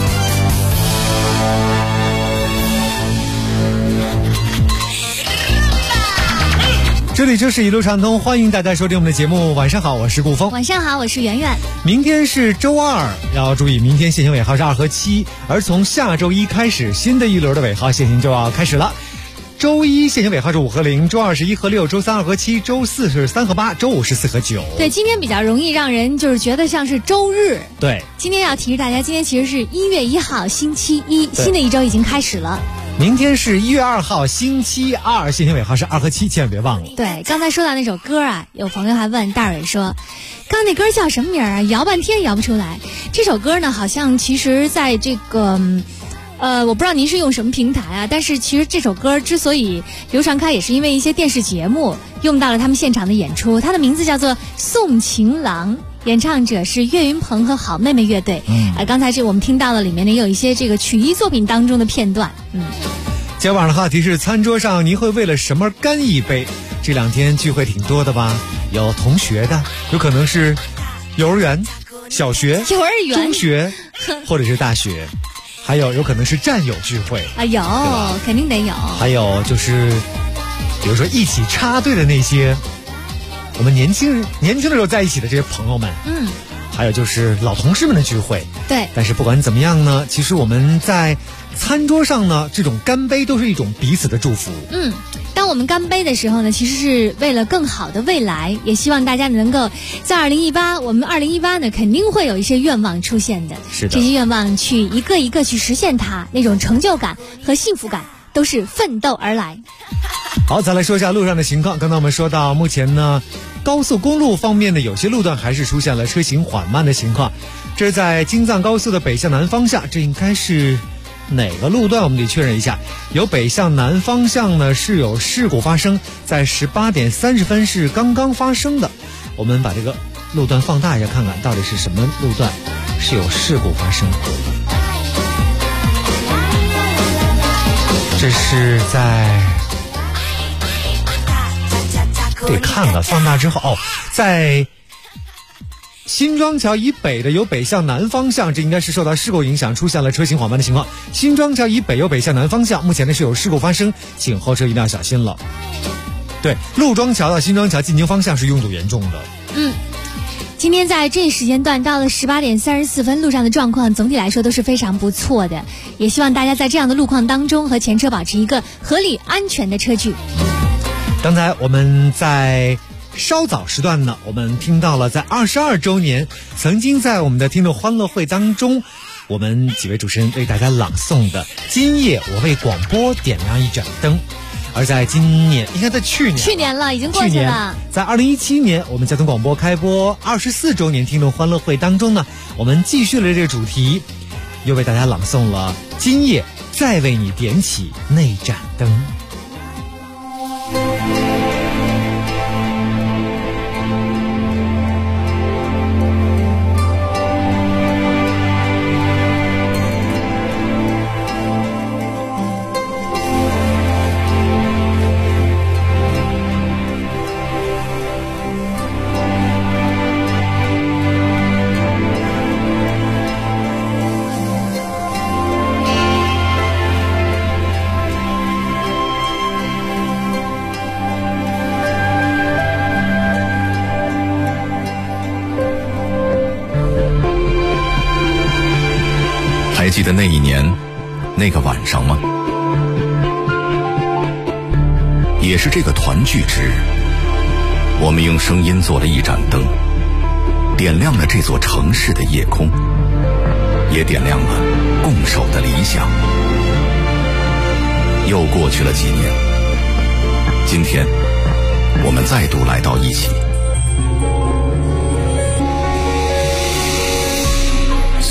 这里就是一路畅通，欢迎大家收听我们的节目。晚上好，我是顾峰。 晚上好，我是圆圆。 明天是周二，要注意，明天限行尾号是2和7，而从下周一开始，新的一轮的尾号限行就要开始了。周一限行尾号是5和0，周二是1和6，周三2和7，周四是3和8，周五是4和9。 对，今天比较容易让人就是觉得像是周日。 对， 今天要提示大家，今天其实是1月1号星期一，新的一周已经开始了。 明天是1月2号星期二，限行尾号是2和7，千万别忘了。 对，刚才说到那首歌啊，有朋友还问大蕊说，刚那歌叫什么名啊？摇半天摇不出来。这首歌呢，好像其实在这个我不知道您是用什么平台啊，但是其实这首歌之所以流传开，也是因为一些电视节目用到了他们现场的演出。它的名字叫做《送情郎》，演唱者是岳云鹏和好妹妹乐队。刚才我们听到了里面呢，也有一些这个曲艺作品当中的片段。 今天晚上的话题是：餐桌上您会为了什么干一杯？这两天聚会挺多的吧？有同学的，有可能是幼儿园、小学、中学，或者是大学。还有可能是战友聚会啊，有肯定得有。 还有就是，比如说一起插队的那些我们年轻的时候在一起的这些朋友们，还有就是老同事们的聚会。 对， 但是不管怎么样呢，其实我们在餐桌上呢，这种干杯都是一种彼此的祝福。 当我们干杯的时候呢，其实是为了更好的未来，也希望大家能够在2018，我们2018呢肯定会有一些愿望出现的。 是的， 这些愿望去一个一个去实现它，那种成就感和幸福感都是奋斗而来。 好，再来说一下路上的情况。刚才我们说到，目前呢，高速公路方面的有些路段还是出现了车行缓慢的情况。这是在京藏高速的北向南方向，这应该是哪个路段我们得确认一下。有北向南方向呢是有事故发生，在18点30分是刚刚发生的。我们把这个路段放大一下，看看到底是什么路段是有事故发生。这是在得看看放大之后在新庄桥以北的有北向南方向，这应该是受到事故影响出现了车行缓慢的情况。新庄桥以北有北向南方向，目前呢是有事故发生，请后车一定要小心了。对，陆庄桥到新庄桥进京方向是拥堵严重的。 今天在这时间段到了18点34分，路上的状况总体来说都是非常不错的，也希望大家在这样的路况当中和前车保持一个合理安全的车距。 刚才我们在稍早时段呢，我们听到了在22周年曾经在我们的听众欢乐会当中，我们几位主持人为大家朗诵的今夜我为广播点亮一盏灯。而在今年，应该在去年了，已经过去了。 在2017年我们交通广播开播24周年听众欢乐会当中呢，我们继续了这个主题，又为大家朗诵了今夜再为你点起那盏灯。 还记得那一年那个晚上吗？也是这个团聚之日，我们用声音做了一盏灯，点亮了这座城市的夜空，也点亮了共守的理想。又过去了几年，今天我们再度来到一起。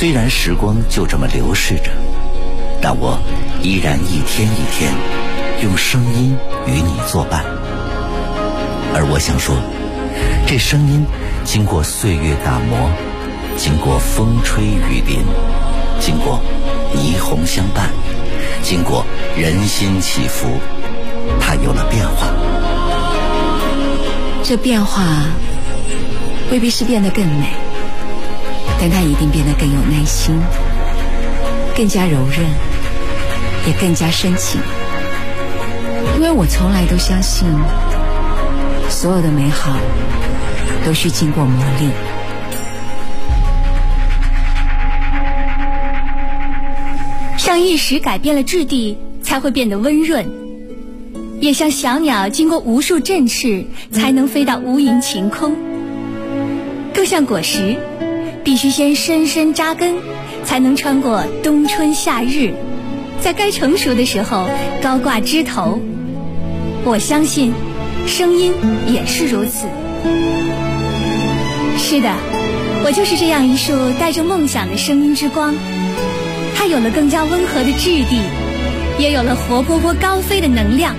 虽然时光就这么流逝着，但我依然一天一天用声音与你作伴。而我想说，这声音经过岁月打磨，经过风吹雨淋，经过霓虹相伴，经过人心起伏，它有了变化。 这变化未必是变得更美，但它一定变得更有耐心，更加柔韧，也更加深情。因为我从来都相信，所有的美好都需经过磨砺。 像一时改变了质地，才会变得温润；也像小鸟经过无数振翅，才能飞到无垠晴空。更像果实，必须先深深扎根，才能穿过冬春夏日，在该成熟的时候高挂枝头。我相信，声音也是如此。是的，我就是这样一束带着梦想的声音之光。它有了更加温和的质地，也有了活泼泼高飞的能量。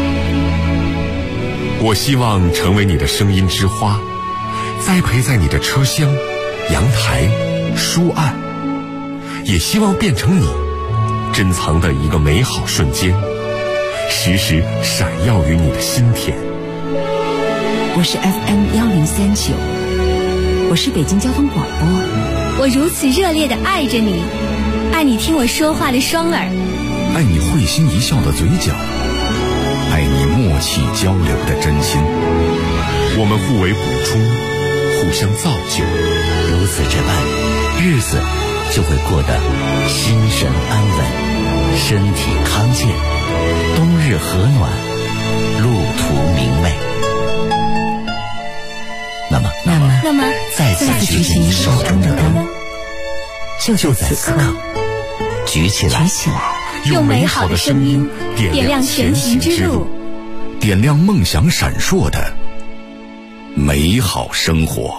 我希望成为你的声音之花，栽培在你的车厢、阳台、书案，也希望变成你珍藏的一个美好瞬间，时时闪耀于你的心田。 我是 FM1039，我是北京交通广播。 我如此热烈地爱着你，爱你听我说话的双耳， 爱你会心一笑的嘴角，爱你默契交流的真心。 我们互为补充，互相造就， 如此这般，日子就会过得心神安稳，身体康健，冬日和暖，路途明媚。 那么再次举起你手中的灯，就在此刻，举起来， 用美好的声音点亮前行之路， 点亮梦想闪烁的美好生活。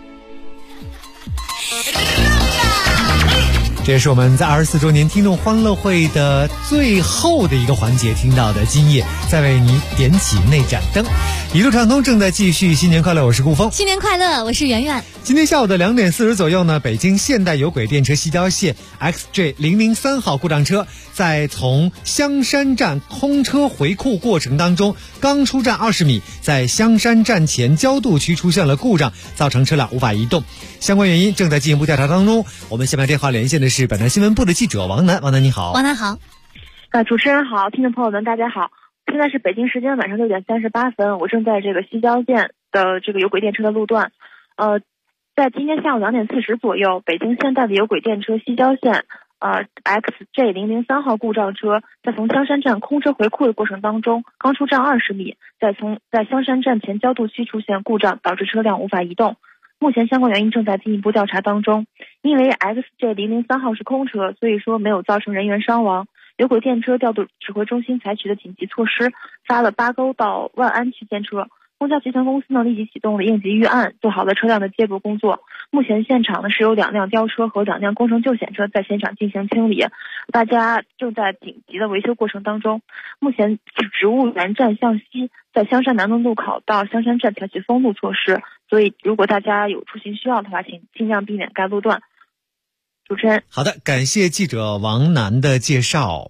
这也是我们在24周年听众欢乐会的最后的一个环节听到的，今夜再为你点起那盏灯。一路畅通正在继续，新年快乐，我是顾峰。 新年快乐，我是圆圆。 今天下午的2点40左右呢，北京现代有轨电车西郊线 XJ003 号故障车在从香山站空车回库过程当中，刚出站20米，在香山站前交渡区出现了故障，造成车辆无法移动，相关原因正在进一步调查当中。我们下面电话连线的是本台新闻部的记者王楠。王楠你好。 王楠好。 主持人好，听众朋友们大家好，现在是北京时间晚上6点38分，我正在这个西郊线的这个有轨电车的路段。在今天下午2点40左右，北京现代的有轨电车西郊线XJ003 号故障车在从香山站空车回库的过程当中，刚出站20米，在香山站前交渡区出现故障，导致车辆无法移动。目前相关原因正在进一步调查当中。因为 XJ003 号是空车，所以说没有造成人员伤亡。有轨电车调度指挥中心采取的紧急措施，发了8沟到万安区间车。公交集团公司呢立即启动了应急预案，做好了车辆的接驳工作。目前现场呢是有2辆吊车和2辆工程救险车在现场进行清理，大家正在紧急的维修过程当中。目前植物园站向西，在香山南路路口到香山站采取封路措施，所以如果大家有出行需要的话，请尽量避免该路段。主持人， 好的，感谢记者王楠的介绍。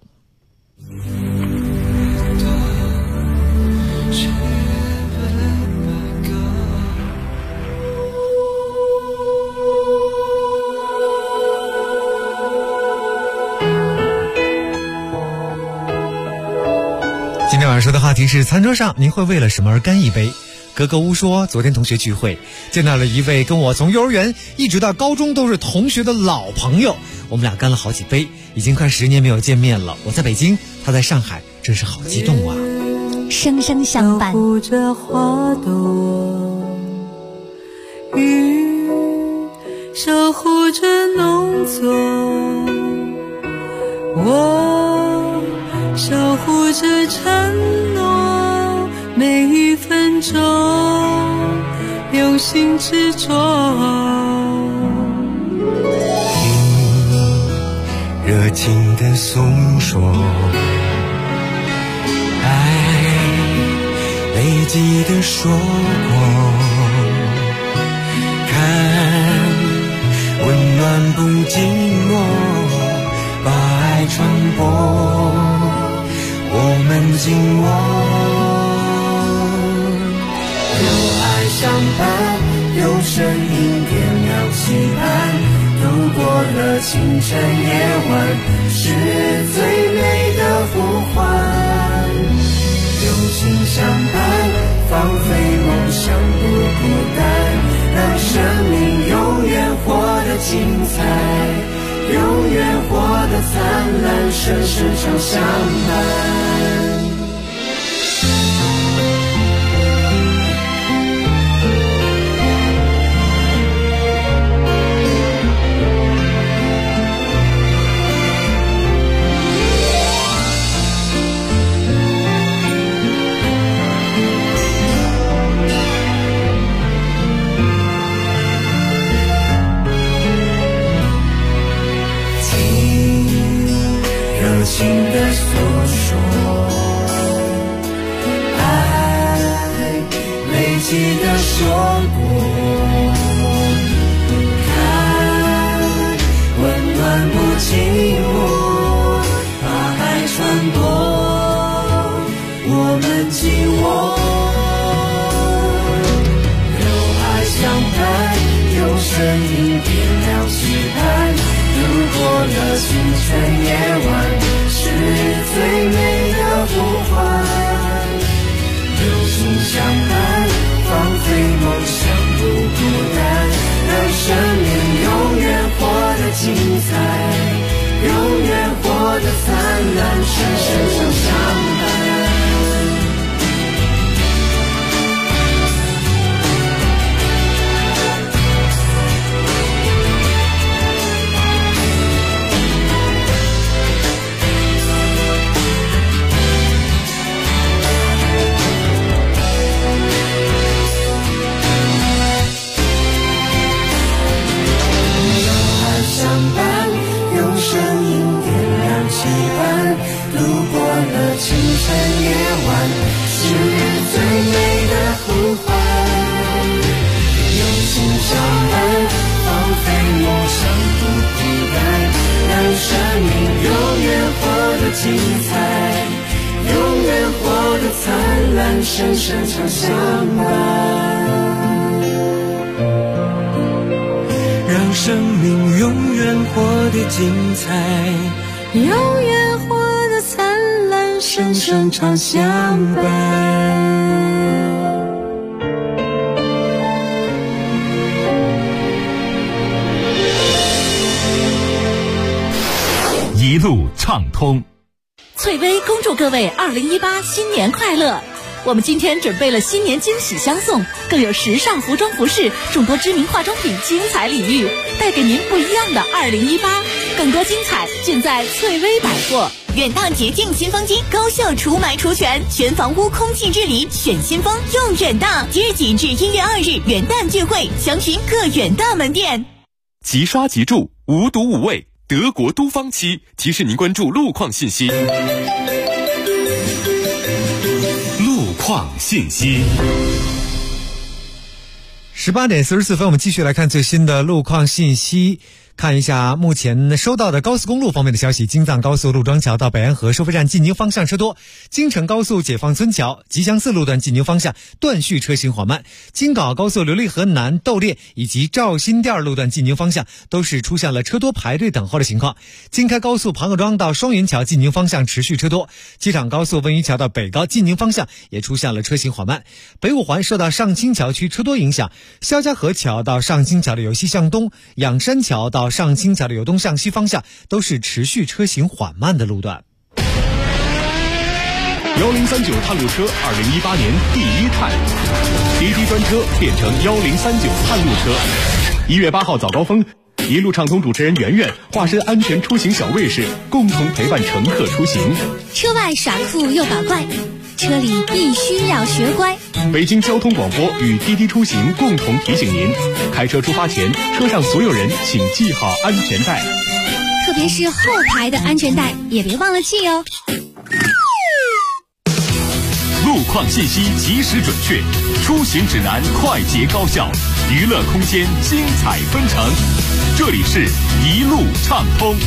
今天晚上说的话题是，餐桌上您会为了什么而干一杯？格格巫说，昨天同学聚会见到了一位跟我从幼儿园一直到高中都是同学的老朋友，我们俩干了好几杯，已经快10年没有见面了。我在北京，他在上海，真是好激动啊！ 生生相伴， 守护着花朵，雨守护着农作，我守护着承诺，每一分钟用心执着。 因热情的诉说，爱累积的硕果，看温暖不寂寞，把爱传播，我们紧握，有爱相伴，有声音点亮期盼，度过了清晨夜晚，是最美的呼唤。友情相伴，放飞梦想不孤单，让生命永远活得精彩，永远活得灿烂，生生常相伴。情的诉说，爱累积的硕果，看温暖不寂寞，把爱传播，我们紧握，有爱相伴，有声音点亮期盼，度过了清晨夜晚，是最美的呼唤。友情相伴，放飞梦想不孤单，让生命永远活得精彩，永远活得灿烂，生生常相伴。度过了清晨夜晚，是最美的呼唤。友情相伴，放飞梦想不孤单，让生命永远活得精彩，永远活得灿烂，生生常相伴。让生命永远活得精彩，永远活得灿烂，生生常相伴。 一路畅通。 翠微恭祝各位2018新年快乐！我们今天准备了新年惊喜相送，更有时尚服装服饰、众多知名化妆品精彩礼遇，带给您不一样的2018。更多精彩尽在翠微百货。 远大洁净新风机，高效除霾除醛，全房屋空气治理选新风用远大。即日起至1月2日元旦聚会，详询各远大门店。 即刷即住，无毒无味，德国都芳漆提示您关注路况信息。路况信息。 18点44分，我们继续来看最新的路况信息。看一下目前收到的高速公路方面的消息，京藏高速陆庄桥到北安河收费站进京方向车多，京承高速解放村桥吉祥寺路段进京方向断续车行缓慢，京港高速琉璃河南斗烈以及赵新店路段进京方向都是出现了车多排队等候的情况。京开高速庞各庄到双云桥进京方向持续车多，机场高速温榆桥到北高进京方向也出现了车行缓慢。北五环受到上清桥区车多影响，肖家河桥到上清桥的由西向东，仰山桥到上清桥的由东向西方向都是持续车行缓慢的路段。 1039探路车2018年第一探，滴滴专车变成1039探路车。1月8号早高峰，一路畅通主持人圆圆化身安全出行小卫士，共同陪伴乘客出行。 车外耍酷又搞怪，车里必须要学乖。 北京交通广播与滴滴出行共同提醒您：开车出发前，车上所有人请系好安全带。 特别是后排的安全带也别忘了系哦。 路况信息及时准确，出行指南快捷高效，娱乐空间精彩纷呈。这里是一路畅通。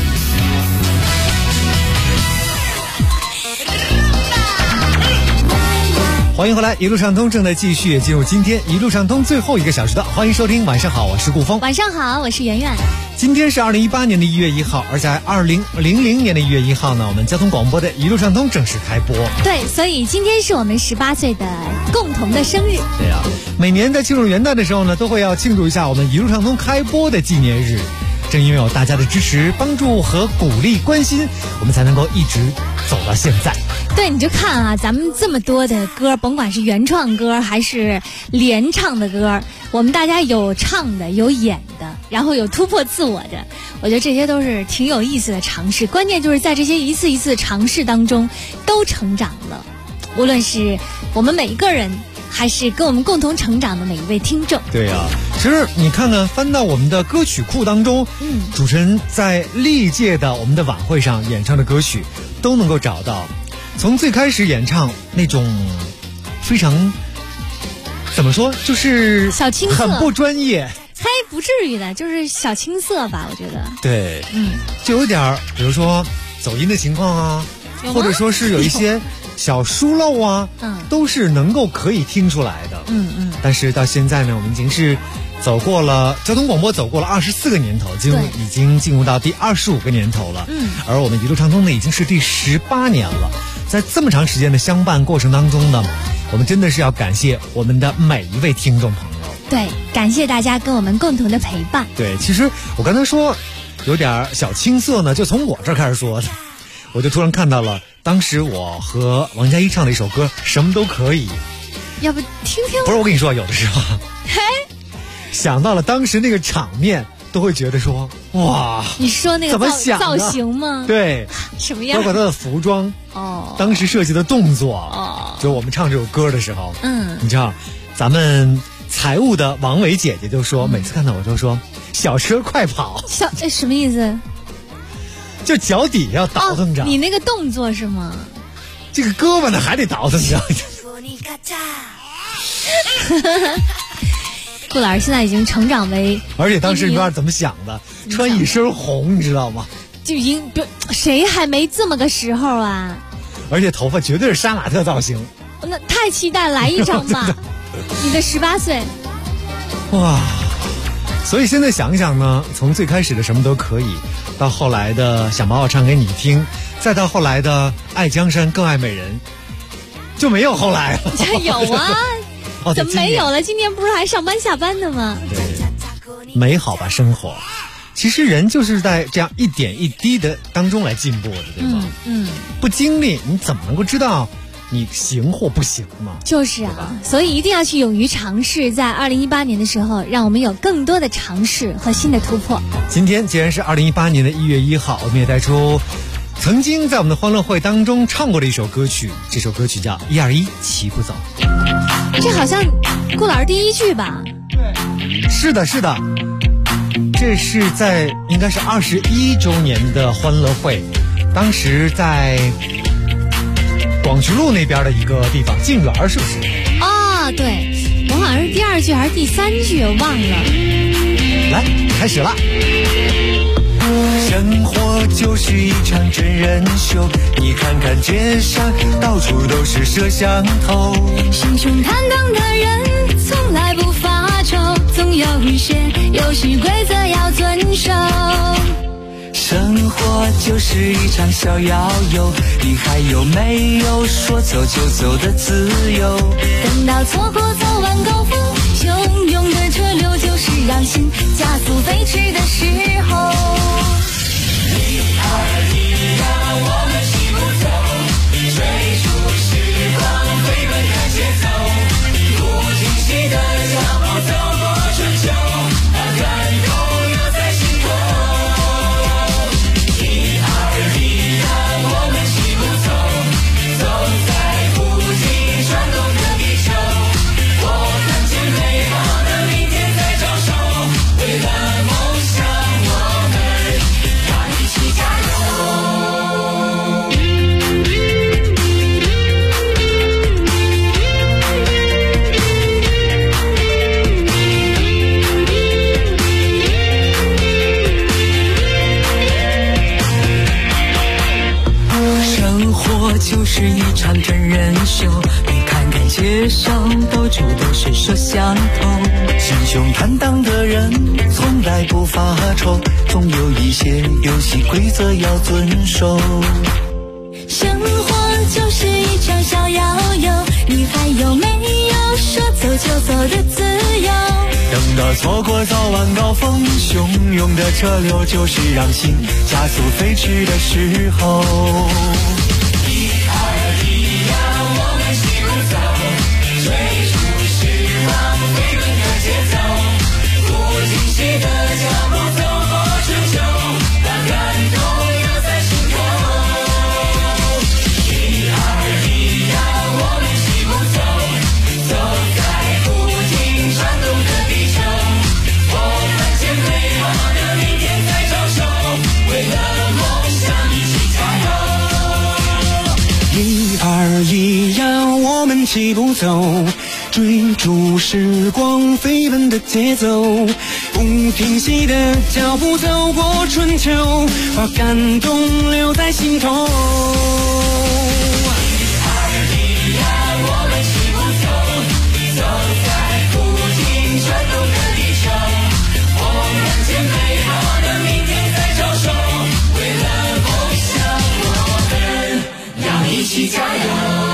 欢迎回来，一路畅通正在继续进入今天一路畅通最后一个小时的，欢迎收听。晚上好，我是顾峰。 晚上好，我是圆圆。 今天是2018年的1月1号，而在2000年的1月1号呢，我们交通广播的一路畅通正式开播。 对，所以今天是我们18岁的共同的生日。 对啊，每年在庆祝元旦的时候呢，都会要庆祝一下我们一路畅通开播的纪念日。正因为有大家的支持、帮助和鼓励、关心，我们才能够一直走到现在。 对，你就看啊，咱们这么多的歌，甭管是原创歌还是联唱的歌，我们大家有唱的，有演的，然后有突破自我的，我觉得这些都是挺有意思的尝试。关键就是在这些一次一次尝试当中，都成长了。无论是我们每一个人，还是跟我们共同成长的每一位听众。 对啊，其实你看看，翻到我们的歌曲库当中，主持人在历届的我们的晚会上演唱的歌曲，都能够找到。从最开始演唱那种非常怎么说，就是小青涩， 很不专业。 嘿，不至于的，就是小青涩吧，我觉得。 对，就有点比如说走音的情况啊，或者说是有一些小疏漏啊，都是能够可以听出来的。但是到现在呢，我们已经是走过了交通广播，走过了24个年头，已经进入到第25个年头了。而我们一路畅通呢，已经是第18年了。在这么长时间的相伴过程当中呢，我们真的是要感谢我们的每一位听众朋友。 对，感谢大家跟我们共同的陪伴。 对，其实我刚才说有点小青涩呢，就从我这儿开始说的。我就突然看到了当时我和王佳怡唱的一首歌《什么都可以》， 要不听听？ 不是，我跟你说，有的时候想到了当时那个场面，都会觉得说哇， 你说那个造型吗？ 对， 什么样？ 包括他的服装当时设计的动作就我们唱这首歌的时候你知道咱们财务的王伟姐姐就说每次看到我就说小车快跑。 什么意思？ 就脚底要倒腾着。 你那个动作是吗？ 这个胳膊呢还得倒腾着。 顾老师现在已经成长为， 而且当时你知道怎么想的？穿一身红，你知道吗？ 就已经谁还没这么个时候啊？ 而且头发绝对是杀马特造型。 那太期待，来一张吧！你的18岁， 哇！所以现在想想呢，从最开始的什么都可以，到后来的想把我唱给你听，再到后来的爱江山更爱美人，就没有后来了。 有啊。怎么没有了？今年不是还上班下班的吗？ 对，美好吧生活。其实人就是在这样一点一滴的当中来进步的，对吧？不经历你怎么能够知道你行或不行呢？ 就是啊，所以一定要去勇于尝试，在2018年的时候，让我们有更多的尝试和新的突破。 今天既然是2018年的1月1号，我们也带出曾经在我们的欢乐会当中唱过的一首歌曲，这首歌曲叫121齐步走。 这好像顾老师第一句吧？ 对，是的，是的。这是在应该是21周年的欢乐会，当时在广渠路那边的一个地方，静园是不是？ 对，我好像是第2句还是第3句，我忘了。 来，开始了。 生活就是一场真人秀，你看看街上到处都是摄像头， 心胸坦荡的人从来不发愁，总有一些游戏规则要遵守。 生活就是一场小摇游，你还有没有说走就走的自由？ 等到错过早晚高峰，汹涌的车流就是让心加速飞驰的时候。 我们齐步走，追逐时光，飞奔看节奏，不停息的脚步走过春秋，感动留在心头。我们齐步走，走在不停转动的地球，我是一场真人秀，你看看街上到处都是摄像头， 心胸坦荡的人从来不发愁，总有一些游戏规则要遵守。 生活就是一场小摇游，你还有没有说走就走的自由？ 等到错过早晚高峰，汹涌的车流就是让心加速飞驰的时候。 一二一呀，我们齐步走，追逐时光飞奔的节奏，不停息的脚步走过春秋，把感动留在心头。一二一呀，我们齐步走，走在不停转动的地球，我看见美好的明天在招手，为了梦想一起加油。 一二一呀，我们齐步走，追逐时光飞奔的节奏，不停息的脚步走过春秋，把感动留在心头。 一起加油！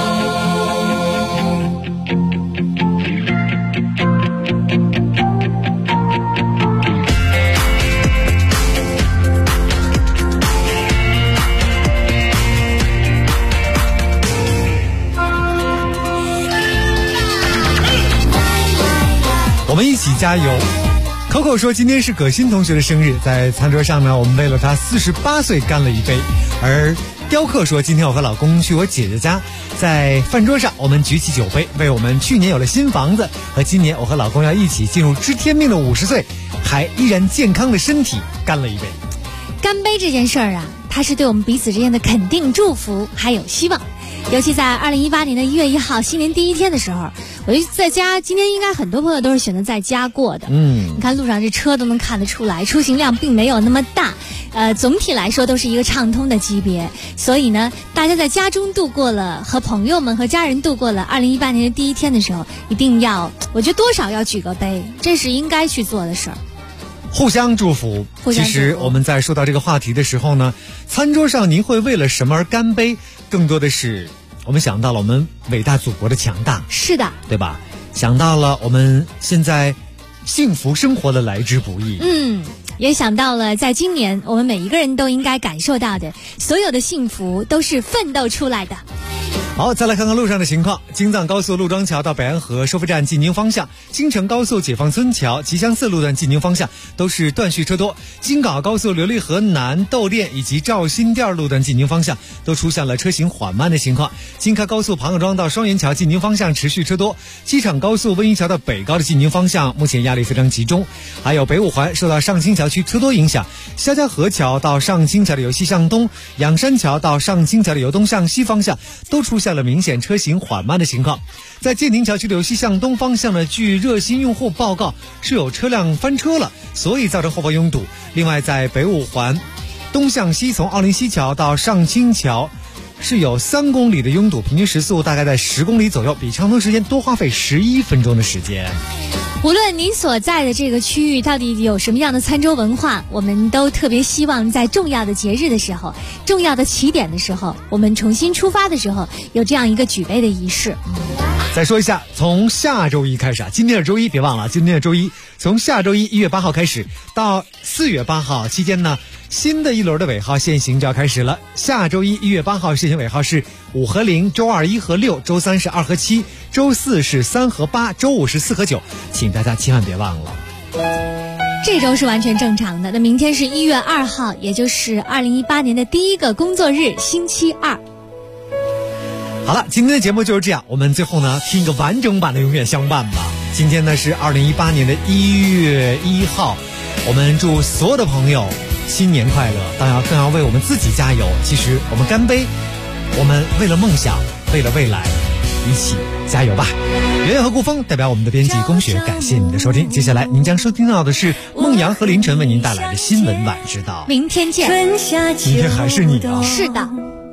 我们一起加油。Coco 说今天是葛欣同学的生日，在餐桌上呢，我们为了他48岁干了一杯。而雕刻说今天我和老公去我姐姐家，在饭桌上我们举起酒杯，为我们去年有了新房子和今年我和老公要一起进入知天命的50岁还依然健康的身体干了一杯。 干杯这件事儿啊，它是对我们彼此之间的肯定、祝福还有希望。尤其在2018年的1月1号新年第一天的时候，我就在家，今天应该很多朋友都是选择在家过的。你看路上这车都能看得出来，出行量并没有那么大，总体来说都是一个畅通的级别。所以呢，大家在家中度过了，和朋友们和家人度过了2018年的第一天的时候，一定要，我觉得多少要举个杯，这是应该去做的事儿。 互相祝福。其实我们在说到这个话题的时候呢，餐桌上您会为了什么而干杯？更多的是我们想到了我们伟大祖国的强大。 是的， 对吧？想到了我们现在幸福生活的来之不易。 也想到了在今年我们每一个人都应该感受到的，所有的幸福都是奋斗出来的。 好，再来看看路上的情况。京藏高速陆庄桥到北安河收费站进宁方向，京承高速解放村桥吉祥寺路段进宁方向都是断续车多，京港澳高速琉璃河南窦店以及肇新店路段进宁方向都出现了车行缓慢的情况。京开高速庞各庄到双元桥进宁方向持续车多，机场高速温榆桥到北高的进宁方向目前压力非常集中。还有北五环受到上清桥区车多影响，肖家河桥到上清桥的由西向东，仰山桥到上清桥的由东向西方向都出现了明显车行缓慢的情况。在建宁桥区的由西向东方向呢，据热心用户报告是有车辆翻车了，所以造成后方拥堵。另外在北五环东向西从奥林西桥到上清桥是有3公里的拥堵，平均时速大概在10公里左右，比畅通时间多花费11分钟的时间。 无论您所在的这个区域到底有什么样的餐桌文化，我们都特别希望在重要的节日的时候，重要的起点的时候，我们重新出发的时候，有这样一个举杯的仪式。 再说一下，从下周一开始啊，今天是周一，别忘了今天是周一。从下周一1月8号开始到4月8号期间呢，新的一轮的尾号限行就要开始了。下周一1月8号限行尾号是5和0，周二1和6，周三是2和7，周四是3和8，周五是4和9，请大家千万别忘了。 这周是完全正常的。那明天是1月2号，也就是2018年的第一个工作日，星期二。 好了，今天的节目就是这样。我们最后呢，听一个完整版的《永远相伴》吧。今天呢是2018年的1月1号，我们祝所有的朋友新年快乐，当然更要为我们自己加油。其实我们干杯，我们为了梦想，为了未来，一起加油吧。圆圆和顾峰代表我们的编辑龚雪，感谢您的收听。接下来您将收听到的是孟阳和凌晨为您带来的新闻晚知道。 明天见。 明天还是你啊？ 是的。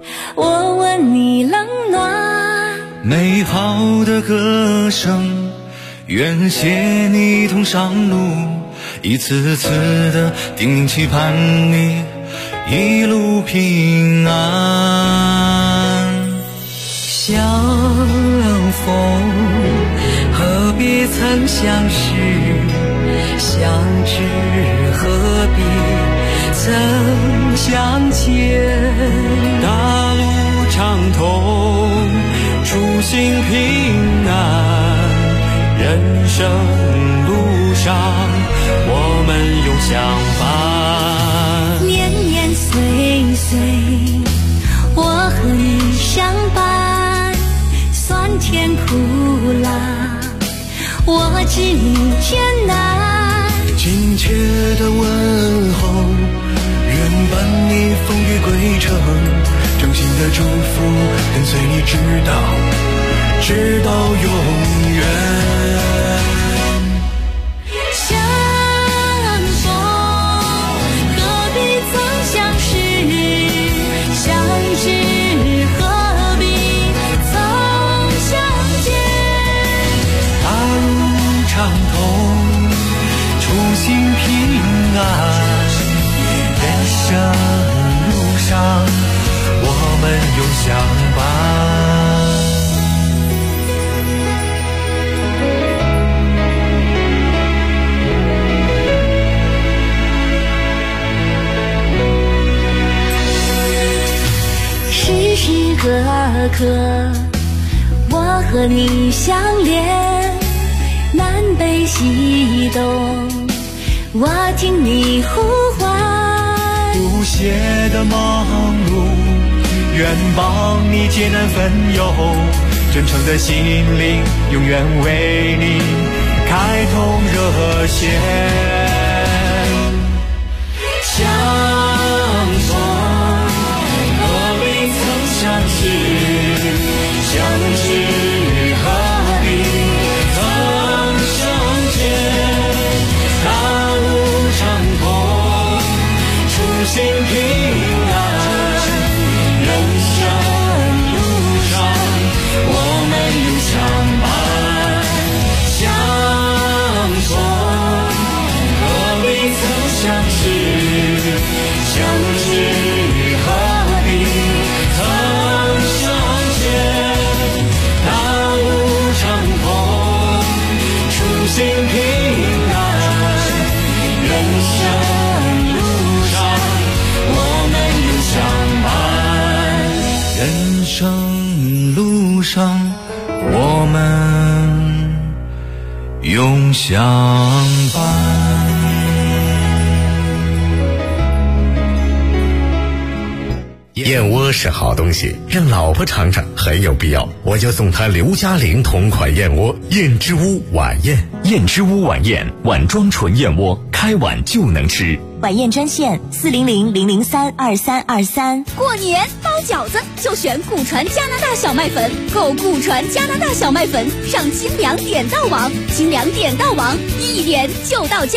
我问你冷暖。 美好的歌声，愿携你同上路，一次次的叮咛期盼你一路平安。相逢何必曾相识，相知何必曾相见。大路畅通，初心平安，人生路上我们永相伴。 年年岁岁我和你相伴，酸甜苦辣我知你艰难。 亲切的问候，愿伴你风雨归程，真心的祝福跟随你直到永远。 相逢何必曾相识，相知何必曾相见。 大路畅通，初心平安，人生路上我们永相伴。 时时刻刻我和你相连，南北西东我听你呼唤。 不懈的忙碌，愿帮你艰难分忧，真诚的心灵永远为你开通热线。相逢何必曾相识，相知何必曾相见。大路畅通，初心平安，人生路上我们永相伴。相逢何必曾相识，相知何必曾相见。大路畅通，初心平安，人生路上我们永相伴。人生路上我们永相伴。 燕窝是好东西，让老婆尝尝很有必要，我就送她刘嘉玲同款燕窝燕之屋晚宴。 燕之屋晚宴，碗装纯燕窝，开碗就能吃。 晚宴专线400-003-2323。 过年包饺子就选古传加拿大小麦粉，购古传加拿大小麦粉上精粮点到网，精粮点到网，一点就到家。